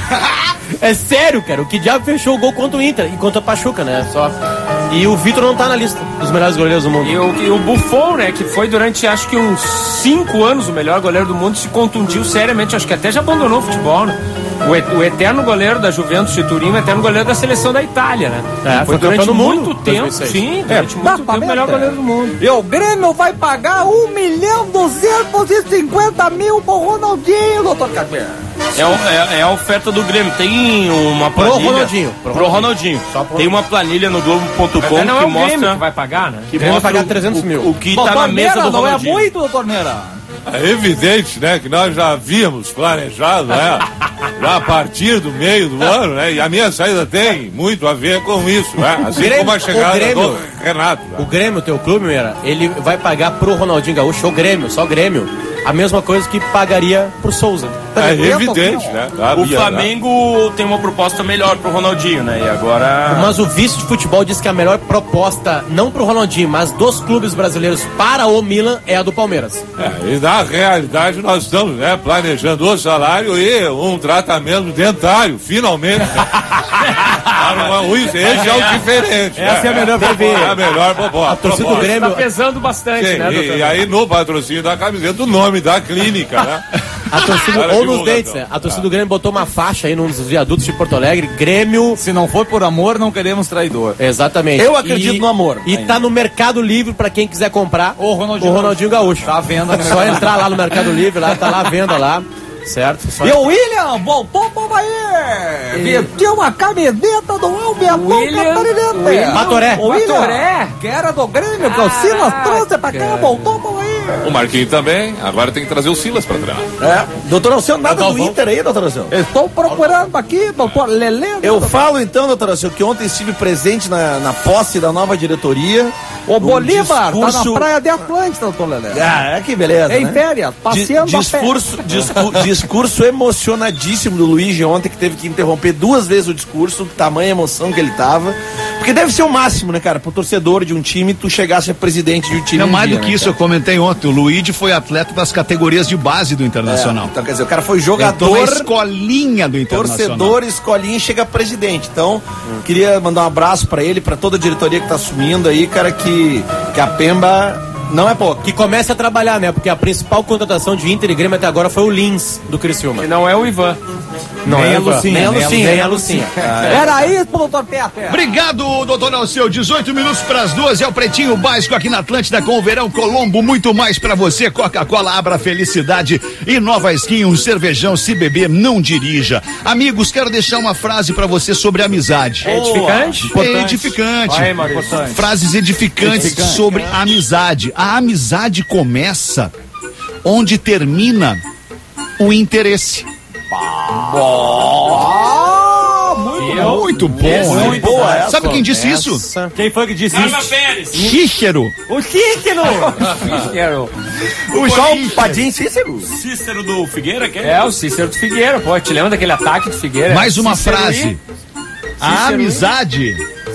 É sério, cara. O que diabo fechou o gol contra o Inter e contra a Pachuca, né? Só. E o Vitor não tá na lista dos melhores goleiros do mundo. E o, e o Buffon, né, que foi durante acho que uns cinco anos o melhor goleiro do mundo, se contundiu seriamente, acho que até já abandonou o futebol, né? O, et- o eterno goleiro da Juventus de Turim, o eterno goleiro da seleção da Itália, né? É, foi durante campeão do muito mundo, tempo, dois mil e seis. sim, É, durante muito dá tempo pra o melhor ver, goleiro do mundo. E o Grêmio vai pagar um milhão duzentos e cinquenta mil pro Ronaldinho, doutor Cadilhas. É, o- é- é a oferta do Grêmio. Tem uma Pro planilha. Ronaldinho. Pro, Pro Ronaldinho. Só pro- Tem uma planilha no Globo ponto com Até não é que o Grêmio mostra. que vai pagar, né? Que Grêmio mostra vai pagar o- trezentos mil. O, o que tá na Doutor mesa Meira, do não é Ronaldinho. muito, doutor Meira? É evidente, né, que nós já havíamos planejado, né, já a partir do meio do ano, né, e a minha saída tem muito a ver com isso, né, assim Grêmio- como a chegada o Grêmio- do Renato. Né? O Grêmio, teu clube, Meira, ele vai pagar pro Ronaldinho Gaúcho, o Grêmio, só o Grêmio, a mesma coisa que pagaria pro Souza. É evidente, né? O Havia, Flamengo tem uma proposta melhor pro Ronaldinho, né? E agora. Mas o vice de futebol diz que a melhor proposta, não pro Ronaldinho, mas dos clubes brasileiros para o Milan, é a do Palmeiras. né? É, e na realidade nós estamos, né, planejando o salário e um tratamento dentário, finalmente. Para uma- Esse é o diferente. Essa né? é a melhor proposta. É a melhor proposta. A torcida do proposta. Grêmio- Tá pesando bastante, Sim, né, e, doutor? e aí no patrocínio da camiseta, o nome da clínica, né? A torcida, Para ou a nos divulgação. dentes, né? A torcida do Grêmio botou uma faixa aí nos viadutos de Porto Alegre, Grêmio. Se não for por amor, não queremos traidor. Exatamente. Eu acredito E- no amor. E tá no Mercado Livre pra quem quiser comprar O Ronaldinho, o Ronaldinho Gaúcho. Tá à venda no Só Mercado entrar lá no Mercado Livre, lá tá lá a venda lá, certo? Só E o William voltou pro Bahia. Vestiu uma camiseta do Albion William- Catarinense. William- Batoré. O William, Batoré. que era do Grêmio, que o Silas trouxe pra cá, cara. voltou pro Bahia. O Marquinhos também, agora tem que trazer o Silas pra treinar. É. Doutor Alceu, nada do Galvão. Inter aí, doutor Alceu? Estou procurando aqui, doutor Lelê. Eu falo então, doutor Alceu, que ontem estive presente na, na posse da nova diretoria. O Bolívar tá discurso- na praia de Atlântida, doutor Lelê. Ah, que beleza, Em né? férias, passeando Di- a pé. discurso, discu- discurso emocionadíssimo do Luigi ontem, que teve que interromper duas vezes o discurso, tamanha emoção que ele tava. Porque deve ser o máximo, né, cara, pro torcedor de um time, tu chegar a ser presidente de um time. Não, um mais dia, do que né, isso, cara? eu comentei ontem. O Luigi foi atleta das categorias de base do Internacional. É, então, quer dizer, o cara foi Entrou na jogador, escolinha do Internacional. torcedor, escolinha e chega presidente. Então, queria mandar um abraço pra ele, pra toda a diretoria que tá assumindo aí, cara, que, que a Pemba Não é pouco. Que comece a trabalhar, né? Porque a principal contratação de Inter e Grêmio até agora foi o Lins do Criciúma. Que não é o Ivan. Não Nem é a o Ivan. Lucinha, Nem a nem a Lucinha. Nem a Lucinha. Lucinha. Era isso, doutor Pepe. Obrigado, doutor Alceu. dezoito minutos para as duas. É o Pretinho Básico aqui na Atlântida com o Verão Colombo. Muito mais para você. Coca-Cola, abra felicidade. E Nova Skin, um cervejão. Se beber, não dirija. Amigos, quero deixar uma frase para você sobre amizade. É edificante? É edificante. Vai, Maurício. Frases edificantes Edificante. sobre amizade. A amizade começa onde termina o interesse. Eu? Muito bom, Essa né? muito boa essa. Sabe quem disse isso? Quem foi que disse Carla isso? Pérez. Cícero. O Cícero! Cícero. O João Padim Cícero. Cícero do Figueira, que É, o Cícero do Figueira, pô. Te lembra daquele ataque do Figueira? Mais uma Cícero frase. e- A Cícero e- amizade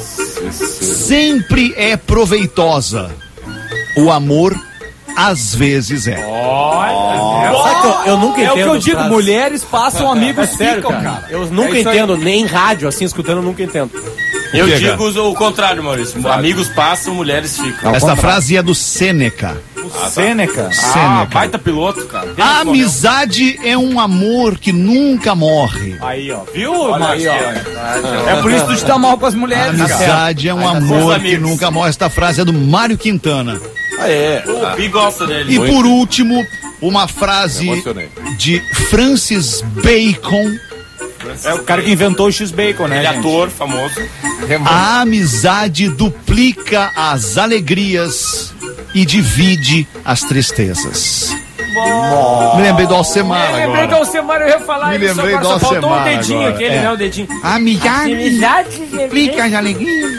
sempre é proveitosa. O amor, às vezes é. Olha, Sabe que eu, eu nunca É entendo. o que eu digo, frases. mulheres passam, amigos É sério, ficam, cara. cara. Eu nunca É isso aí. entendo, nem em rádio, assim, escutando, eu nunca entendo. Eu quê, digo o contrário, Maurício. Amigos passam, mulheres ficam. Esta frase é do Sêneca. Sêneca. Ah, Sêneca. baita piloto, cara. A amizade é um amor que nunca morre. Aí, ó. Viu, Olha aí, ó. ó. É por isso que tu tá mal com as A mulheres, cara. amizade é um Aí, amor com os que amigos. nunca morre. Esta frase é do Mário Quintana. Ah, é. O Pi gosta dele. E por último, uma frase Me emocionei. de Francis Bacon. É o cara que inventou o X-Bacon, né, Ele é gente? ator famoso. A amizade duplica as alegrias e divide as tristezas. Me lembrei do Alcemar Eu lembrei do agora. Alcemar, eu ia falar Me isso lembrei agora, do só faltou um Alcemar dedinho agora, aquele, é. né, o dedinho. Amizade duplica as alegrias.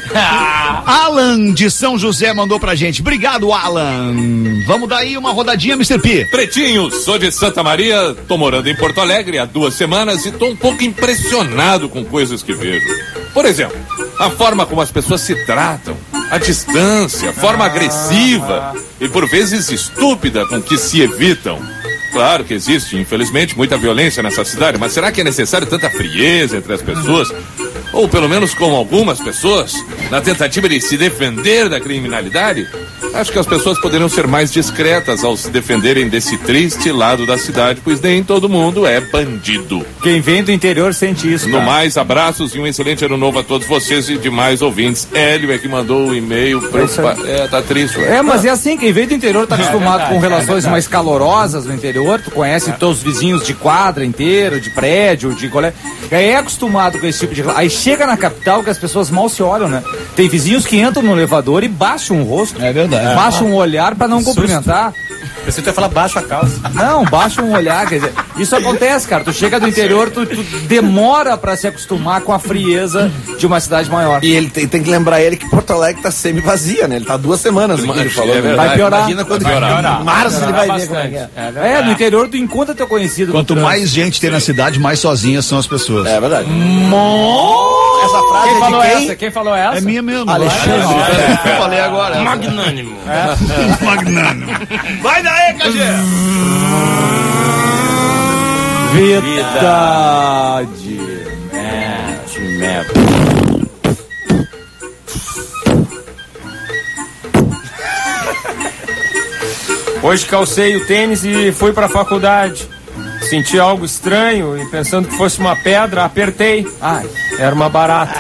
Alan de São José mandou pra gente. Obrigado, Alan. Vamos dar aí uma rodadinha, mister P. Pretinho, sou de Santa Maria, tô morando em Porto Alegre há duas semanas e tô um pouco impressionado com coisas que vejo. Por exemplo, a forma como as pessoas se tratam, a distância, a forma agressiva e por vezes estúpida com que se evitam. Claro que existe, infelizmente, muita violência nessa cidade, mas será que é necessário tanta frieza entre as pessoas? Ou pelo menos com algumas pessoas, na tentativa de se defender da criminalidade? Acho que as pessoas poderiam ser mais discretas ao se defenderem desse triste lado da cidade, pois nem todo mundo é bandido. Quem vem do interior sente isso, No cara. mais, abraços e um excelente ano novo a todos vocês e demais ouvintes. Hélio é que mandou o e-mail preocupado. É, tá triste, ué. É, mas é assim, quem vem do interior tá acostumado com relações mais calorosas no interior, tu conhece todos os vizinhos de quadra inteiro, de prédio, de colégio, é acostumado com esse tipo de... Aí chega na capital que as pessoas mal se olham, né? Tem vizinhos que entram no elevador e baixam o rosto. É verdade. Baixam um olhar pra não cumprimentar. Pensei que tu ia falar baixo a calça. Não, baixa um olhar, quer dizer, isso acontece, cara. Tu chega do interior, tu, tu demora pra se acostumar com a frieza de uma cidade maior. E ele tem, tem que lembrar ele que Porto Alegre tá semi-vazia, né? Ele tá duas semanas aqui, ele falou. É né? verdade. Vai piorar. Imagina quando Vai piorar. em março ele vai ver bastante. como é que é. É verdade. É, no interior tu encontra teu conhecido. no Quanto trânsito. mais gente tem na cidade, mais sozinhas são as pessoas. É verdade. Essa frase Quem é falou de quem? essa? Quem falou essa? É minha mesmo. Alexandre. Vai. Eu falei agora. Magnânimo. Magnânimo. Vai daí, Cagê. Verdade. Hoje calcei o tênis e fui pra faculdade. Senti algo estranho e pensando que fosse uma pedra, apertei. Ai. Era uma barata.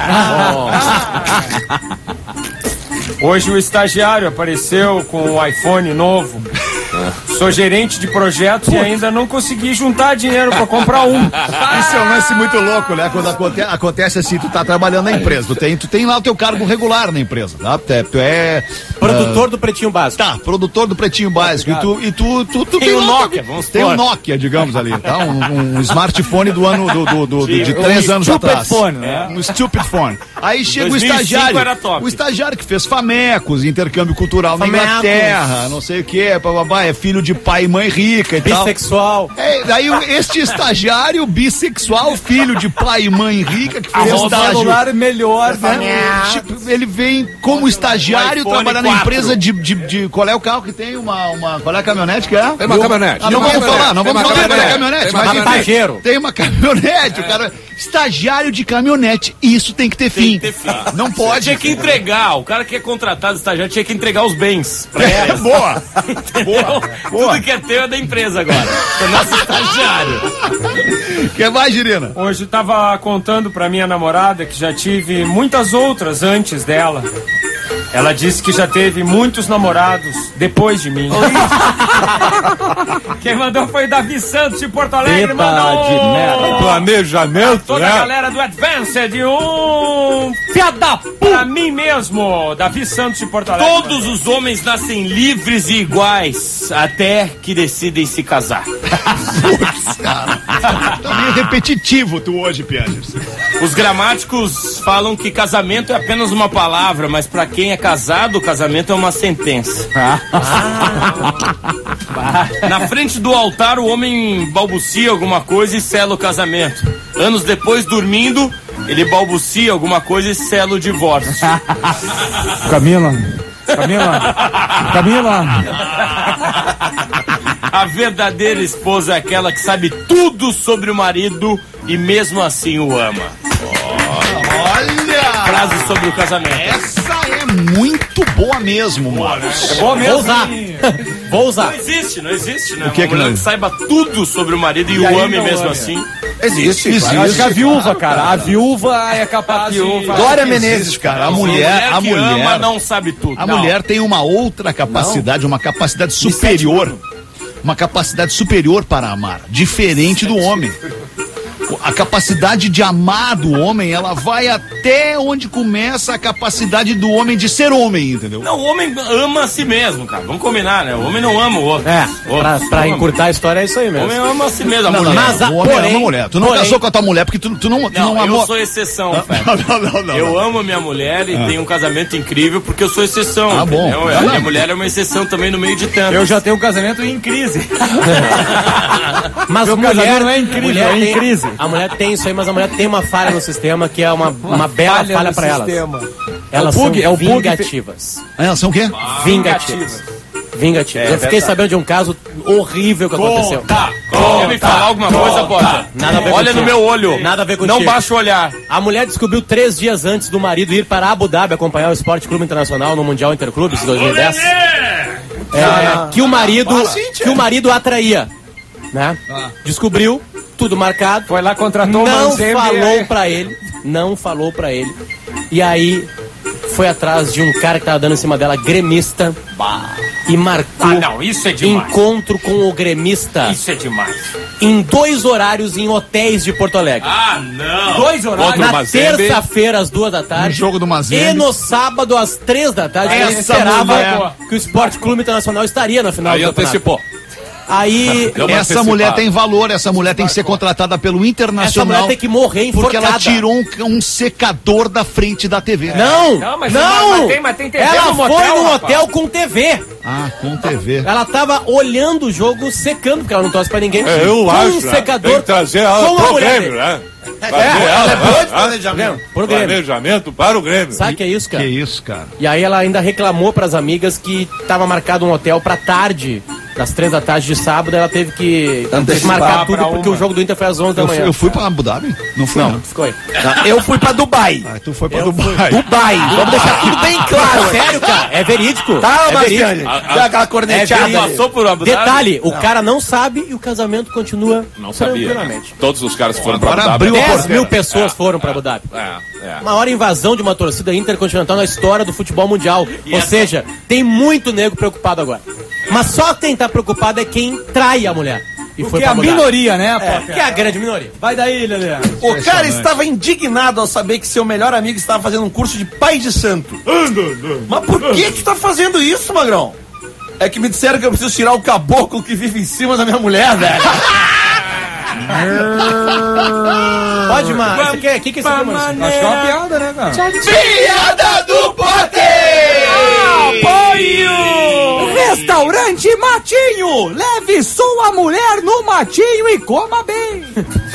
Hoje o estagiário apareceu com o iPhone novo. Sou gerente de projetos e ainda não consegui juntar dinheiro pra comprar um. Isso é um lance muito louco, né? Quando aconte- acontece assim, tu tá trabalhando na empresa, tu tem, tu tem lá o teu cargo regular na empresa, tá? Tu é, tu é Produtor do Pretinho Básico. tá, produtor do Pretinho Básico, e tu, e tu, tu, tu Tem o lá Nokia, teu- vamos tem o supor. Nokia, digamos ali, tá? Um, um smartphone do ano do, do, do- do- de três anos stupid atrás. phone, né? Um stupid phone. Aí chega dois o mil e cinco estagiário, era top. o estagiário que fez Famecos, intercâmbio cultural na Famecos. Inglaterra, não sei o que, bababá, é é filho de pai e mãe rica e tal. Bissexual. É, daí o- este estagiário bissexual, filho de pai e mãe rica, que fez O estágio. celular é melhor, né? Tipo, ele vem como estagiário iPhone trabalhar na quatro. empresa de, de, de- Qual é o carro que tem? Uma, uma, qual é a caminhonete que é? Tem uma caminhonete. Ah, não Tem uma vamos falar, não caminhonete. vamos Tem falar uma qual é a caminhonete. caminhonete. Tem uma Mas enfim, caminhonete. tem uma caminhonete, o cara. Estagiário de caminhonete. Isso tem que ter fim. que ter fim. Não pode. Tinha que entregar, o cara que é contratado, estagiário, tinha que entregar os bens pra É, eles. boa. Entendeu? Tudo que é teu é da empresa agora. É nosso estagiário. Quer mais, Girina? Hoje tava contando pra minha namorada que já tive muitas outras antes dela. Ela disse que já teve muitos namorados depois de mim. Quem mandou foi Davi Santos de Porto Alegre. Eita Mandou de merda. Planejamento, toda a né? galera do Advanced, um piada pra mim mesmo. Davi Santos de Porto Alegre. Todos os homens nascem livres e iguais até que decidem se casar. Tá meio repetitivo tu hoje, Piangers. Os gramáticos falam que casamento é apenas uma palavra, mas pra quem é casado, o casamento é uma sentença. Na frente do altar, o homem balbucia alguma coisa e sela o casamento. Anos depois, dormindo, ele balbucia alguma coisa e sela o divórcio. Camila. Camila. Camila. A verdadeira esposa é aquela que sabe tudo sobre o marido e mesmo assim o ama. Olha! Frase sobre o casamento. Essa é muito boa mesmo, mano. É boa mesmo. Vou usar. Vou usar. Não existe, não existe, né? O que Uma é que mulher não- que saiba tudo sobre o marido e, E o aí ame não mesmo ame. assim. Existe, existe. Acho que a viúva, cara. A viúva é capaz de... Glória Menezes, cara. A mulher, a que mulher, ama não sabe tudo. a Não. mulher tem uma outra capacidade, uma capacidade superior. Uma capacidade superior para amar, diferente do homem. A capacidade de amar do homem, ela vai até onde começa a capacidade do homem de ser homem, entendeu? Não, o homem ama a si mesmo, cara. Vamos combinar, né? O homem não ama o outro. É, O pra, outro pra não ama. encurtar a história é isso aí O mesmo. homem ama a si mesmo, a Não, não, mulher. não. Mas a- O homem porém- ama a mulher. Tu não porém- casou com a tua mulher porque tu, tu não, tu não, Não, amou. eu sou exceção, Fred. Não, não, não, não. Eu amo a minha mulher e tenho um casamento incrível porque eu sou exceção. Ah, bom. entendeu? Não, A minha não. mulher é uma exceção também no meio de tanto. Eu já tenho um casamento em crise. Mas Meu mulher, casamento não é incrível, mulher é em tem- crise. A mulher tem isso aí, mas a mulher tem uma falha no sistema que é uma, uma bela falha, falha no pra elas. sistema. Elas É o bug, são é o bug vingativas. É, são o quê? Vingativas. Vingativas. É Eu fiquei verdade. sabendo de um caso horrível que aconteceu. Tá, quer me falar alguma coisa, Bota? Nada a ver Olha contigo. no meu olho. Nada a ver contigo. Não baixa o olhar. A mulher descobriu três dias antes do marido ir para Abu Dhabi acompanhar o Esporte Clube Internacional no Mundial Interclubes de dois mil e dez. É, que o marido que o marido atraía, né? Descobriu tudo marcado. Foi lá, contratou o Não Manzembe, falou é. pra ele, não falou pra ele. E aí foi atrás de um cara que tava dando em cima dela, gremista, e marcou Ah, não, isso é demais. encontro com o gremista Isso é demais. em dois horários em hotéis de Porto Alegre. Ah, não. Dois horários. Contra o Na Mazembe. terça-feira, às duas da tarde. No jogo do Mazembe. E no sábado, às três da tarde. Essa Ele esperava mulher. que o Esporte Clube Internacional estaria na final Aí do campeonato. antecipou. Aí, Deu uma Essa mulher antecipada. tem valor, essa mulher tem que ser contratada pelo essa Internacional. mulher tem que morrer Porque enforcada. ela tirou um, um secador da frente da T V. Não, Não, mas- não! mas tem- mas tem T V ela no foi motel, num rapaz. hotel com T V. Ah, com T V. Ela tava olhando o jogo secando, porque ela não torce pra ninguém. É, eu com acho. um né? secador. Tem que trazer ela com a pro mulher Grêmio, dele. né? Trazer ela é boa de ah, planejamento. Pro Grêmio. Planejamento para o Grêmio. Sabe o que é isso, Que cara? isso, cara. E aí ela ainda reclamou pras amigas que tava marcado um hotel pra tarde, das três da tarde de sábado, ela teve que Antecipar marcar tudo pra porque uma. o jogo do Inter foi às onze da Eu manhã. fui, eu fui pra Abu Dhabi? Não fui, não. Ficou aí. Eu fui pra Dubai. Ah, tu foi pra Dubai. Dubai. Vamos deixar tudo bem claro. Sério, cara? É verídico. Tá, é verídico. Marciane? Dá aquela corneteada. Ele passou por Abu Dhabi? Detalhe, o cara não sabe e o casamento continua Não sabia. tranquilamente. Todos os caras foram Agora pra Abu abriu Dhabi. a dez mil pessoas foram pra Abu Dhabi. É, é. Maior invasão de uma torcida intercontinental na história do futebol mundial. Ou seja, tem muito nego preocupado agora. Mas só quem tá preocupado é quem trai a mulher. E Porque pra é a Abu Dhabi. minoria, né, É, pô? que é a grande minoria. Vai daí, Lelê. O cara estava indignado ao saber que seu melhor amigo estava fazendo um curso de pai de santo. Mas por que tu tá fazendo isso, Magrão? É que me disseram que eu preciso tirar o caboclo que vive em cima da minha mulher, velho. Pode, mano. Isso aqui é, que que é isso aqui, mano? Acho que é uma piada, né, cara? Piada do Pote! Restaurante Restaurante Matinho! Leve sua mulher no Matinho e coma bem!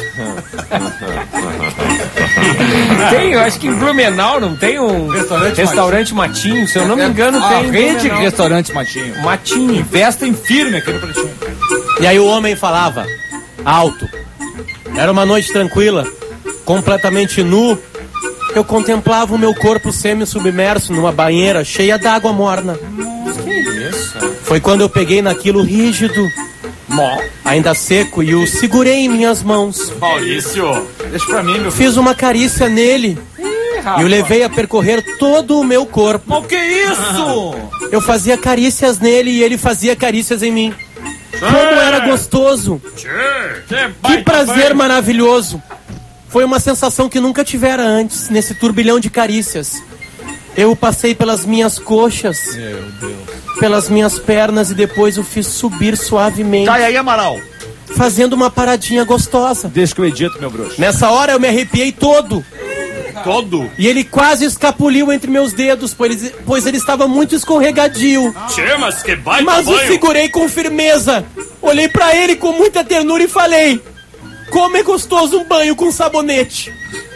Tem, eu acho que em Blumenau não tem um Restaurante restaurante Matinho, se eu não me engano A tem. em rede de Blumenau. restaurante Matinho. Matinho. Investem firme aqui no Pretinho. E aí o homem falava, alto. Era uma noite tranquila, completamente nu. Eu contemplava o meu corpo semi-submerso numa banheira cheia d'água morna. Que isso? Foi quando eu peguei naquilo rígido, ainda seco, e o segurei em minhas mãos. Maurício. Deixa pra mim, meu filho. Fiz uma carícia nele e o levei a percorrer todo o meu corpo. Mas o que é isso? Eu fazia carícias nele e ele fazia carícias em mim. Como era gostoso! Que prazer maravilhoso! Foi uma sensação que nunca tivera antes, nesse turbilhão de carícias. Eu passei pelas minhas coxas, pelas minhas pernas e depois o fiz subir suavemente, Tá, e aí, Amaral? fazendo uma paradinha gostosa. Deixa que eu edito, meu bruxo. Nessa hora eu me arrepiei todo. Todo. E ele quase escapuliu entre meus dedos, pois ele, pois ele estava muito escorregadio. Tchê, mas que baita Mas o banho. segurei com firmeza. Olhei pra ele com muita ternura e falei: como é gostoso um banho com sabonete.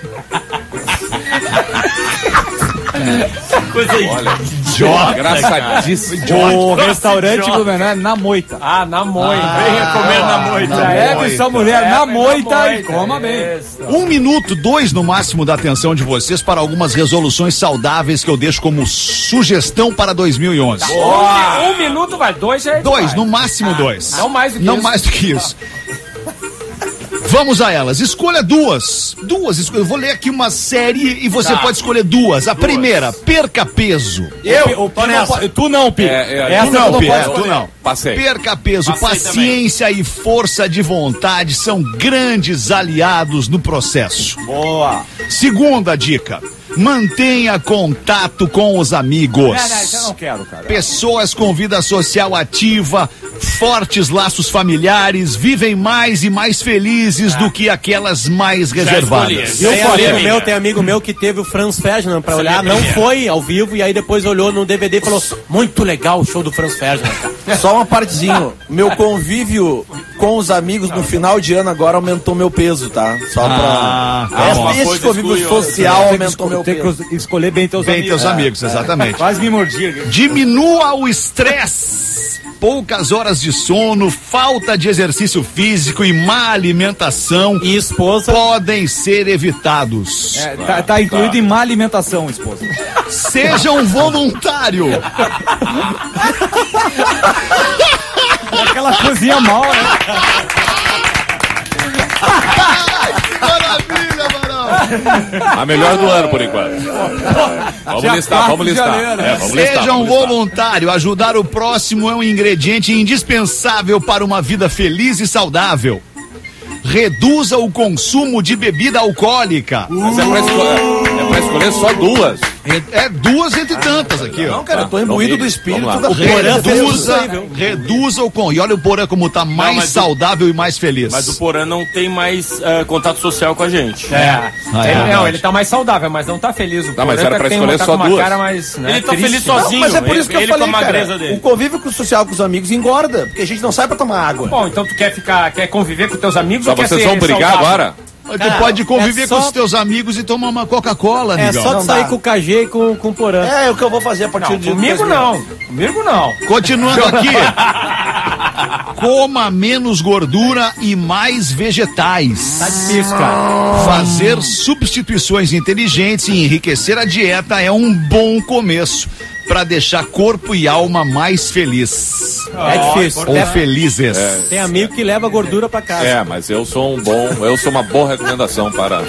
Coisa aí. Olha, Idiota, engraçadíssimo. O restaurante Blumenau é na moita. Ah, na moita. Venha comer na moita. Leve sua mulher na Leve na moita e moita. coma bem. Isso. Um minuto, dois no máximo da atenção de vocês para algumas resoluções saudáveis que eu deixo como sugestão para dois mil e onze. Um, um minuto vai, dois já é Dois, demais. no máximo dois. Não mais do que Não isso. mais do que isso. Vamos a elas. Escolha duas. Duas. esco- Eu vou ler aqui uma série e você pode escolher duas. A primeira, perca peso. Eu? Tô nessa. Tu não, Pi. É, é, Essa tu não, tu Pi. pode é, tu escolher. não. Passei. Perca peso, Passei paciência e força de vontade são grandes aliados no processo. Boa. Segunda dica. Mantenha contato com os amigos. Não, não, isso eu não quero, cara. Pessoas com vida social ativa, fortes laços familiares, vivem mais e mais felizes do que aquelas mais reservadas. escolhi. Tem Sim, amigo sim. meu, tem amigo meu que teve o Franz Ferdinand pra olhar, não foi ao vivo, e aí depois olhou no D V D e falou: muito legal o show do Franz Ferdinand, cara. Só uma partezinha. Meu convívio com os amigos no final de ano agora aumentou meu peso, tá? Só pra. Ah, tá Essa- bom. uma esse coisa convívio exclui social Tem que aumentou esco- meu Tem peso. que escolher bem teus Bem, amigos. teus amigos, exatamente. Quase me mordi aqui. Diminua o estresse. Poucas horas de sono, falta de exercício físico e má alimentação E esposa. podem ser evitados. É, tá, tá incluído em má alimentação, esposa. Seja um voluntário. Aquela cozinha mal, né? Maravilha, Marão. A melhor do ano, por enquanto. Vamos Dia listar, quatro vamos de listar. janeiro. É, vamos listar, Seja um vamos listar. voluntário. Ajudar o próximo é um ingrediente indispensável para uma vida feliz e saudável. Reduza o consumo de bebida alcoólica. Mas é pra, escolher, é pra escolher só duas. Re- É duas entre tantas aqui, ó. Não, cara, eu tô imbuído do espírito Vamos lá. da O Porã fez tudo isso reduza, aí, viu? reduza o com. E olha o Porã como tá mais mas o- saudável e mais feliz. Mas o Porã não tem mais ah, contato social com a gente. É. Ah, é ele, não, verdade. ele tá mais saudável, mas não tá feliz. O Tá, mas Porã era pra tem escolher tá só com uma duas. cara mais, né, Ele tá triste. feliz sozinho. Não, mas é por isso que ele, eu falei, ele com a magreza cara, dele. o convívio com o social com os amigos engorda, porque a gente não sai pra tomar água. Bom, então tu quer ficar, quer conviver com teus amigos Só ou quer vocês ser vão brigar saudável? agora? tu Cara, pode conviver é só- com os teus amigos e tomar uma Coca-Cola, É amigão. só Não tu sair dá. com o K G e com, com o Porã. É, é o que eu vou fazer a partir Não, de comigo não. Comigo não. Continuando aqui. Coma menos gordura e mais vegetais. Tá difícil, cara. Fazer substituições inteligentes e enriquecer a dieta é um bom começo para deixar corpo e alma mais feliz. É difícil. Ou Tem- felizes. Tem amigo que leva gordura pra casa. É, mas eu sou um bom, eu sou uma boa recomendação para.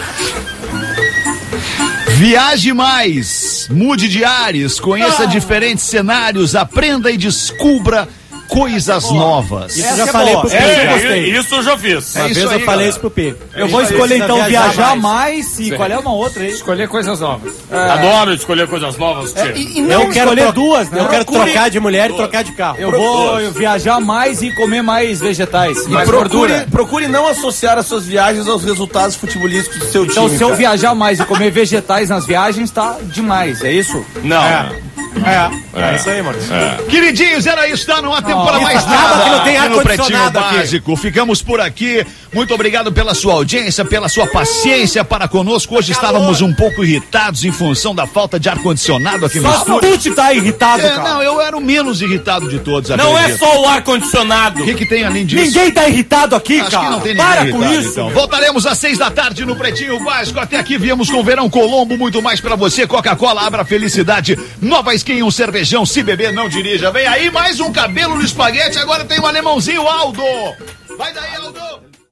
Viaje mais, mude de ares, conheça diferentes cenários, aprenda e descubra coisas novas. Isso eu já falei pro P. É, isso eu já fiz. Uma isso vez aí, eu falei galera. isso pro P. Eu vou escolher precisa então viajar viajar mais e qual é uma outra aí? Escolher coisas novas. Adoro escolher coisas novas, tio. E, e Eu não, quero escolher tro- duas, né? Eu quero Procure- trocar de mulher e trocar de carro. Eu vou viajar mais e comer mais vegetais. e Mais procure, gordura. procure não associar as suas viagens aos resultados futebolísticos do seu Então, time. se eu cara. viajar mais e comer vegetais nas viagens, tá demais, é isso? Não. É, é, isso aí, mano. É. Queridinhos, era isso, tá? Não há tempo para mais acaba nada que não tem aqui no Pretinho ar-condicionado aqui. Básico. Ficamos por aqui. Muito obrigado pela sua audiência, pela sua paciência para conosco. Hoje estávamos um pouco irritados em função da falta de ar-condicionado aqui no Só estúdio. tu tá irritado, É, cara. não, eu era o menos irritado de todos. Não é acredito. só o ar-condicionado. O que, que tem além disso? Ninguém tá irritado aqui, Acho cara. que não tem ninguém Para com irritado, isso. então. Voltaremos às seis da tarde no Pretinho Básico. Até aqui viemos com o Verão Colombo, muito mais pra você. Coca-Cola, abra felicidade. Nova skin, um cervejão. Se beber, não dirija. Vem aí mais um cabelo no espaguete. Agora tem um alemãozinho, Aldo. Vai daí, Aldo.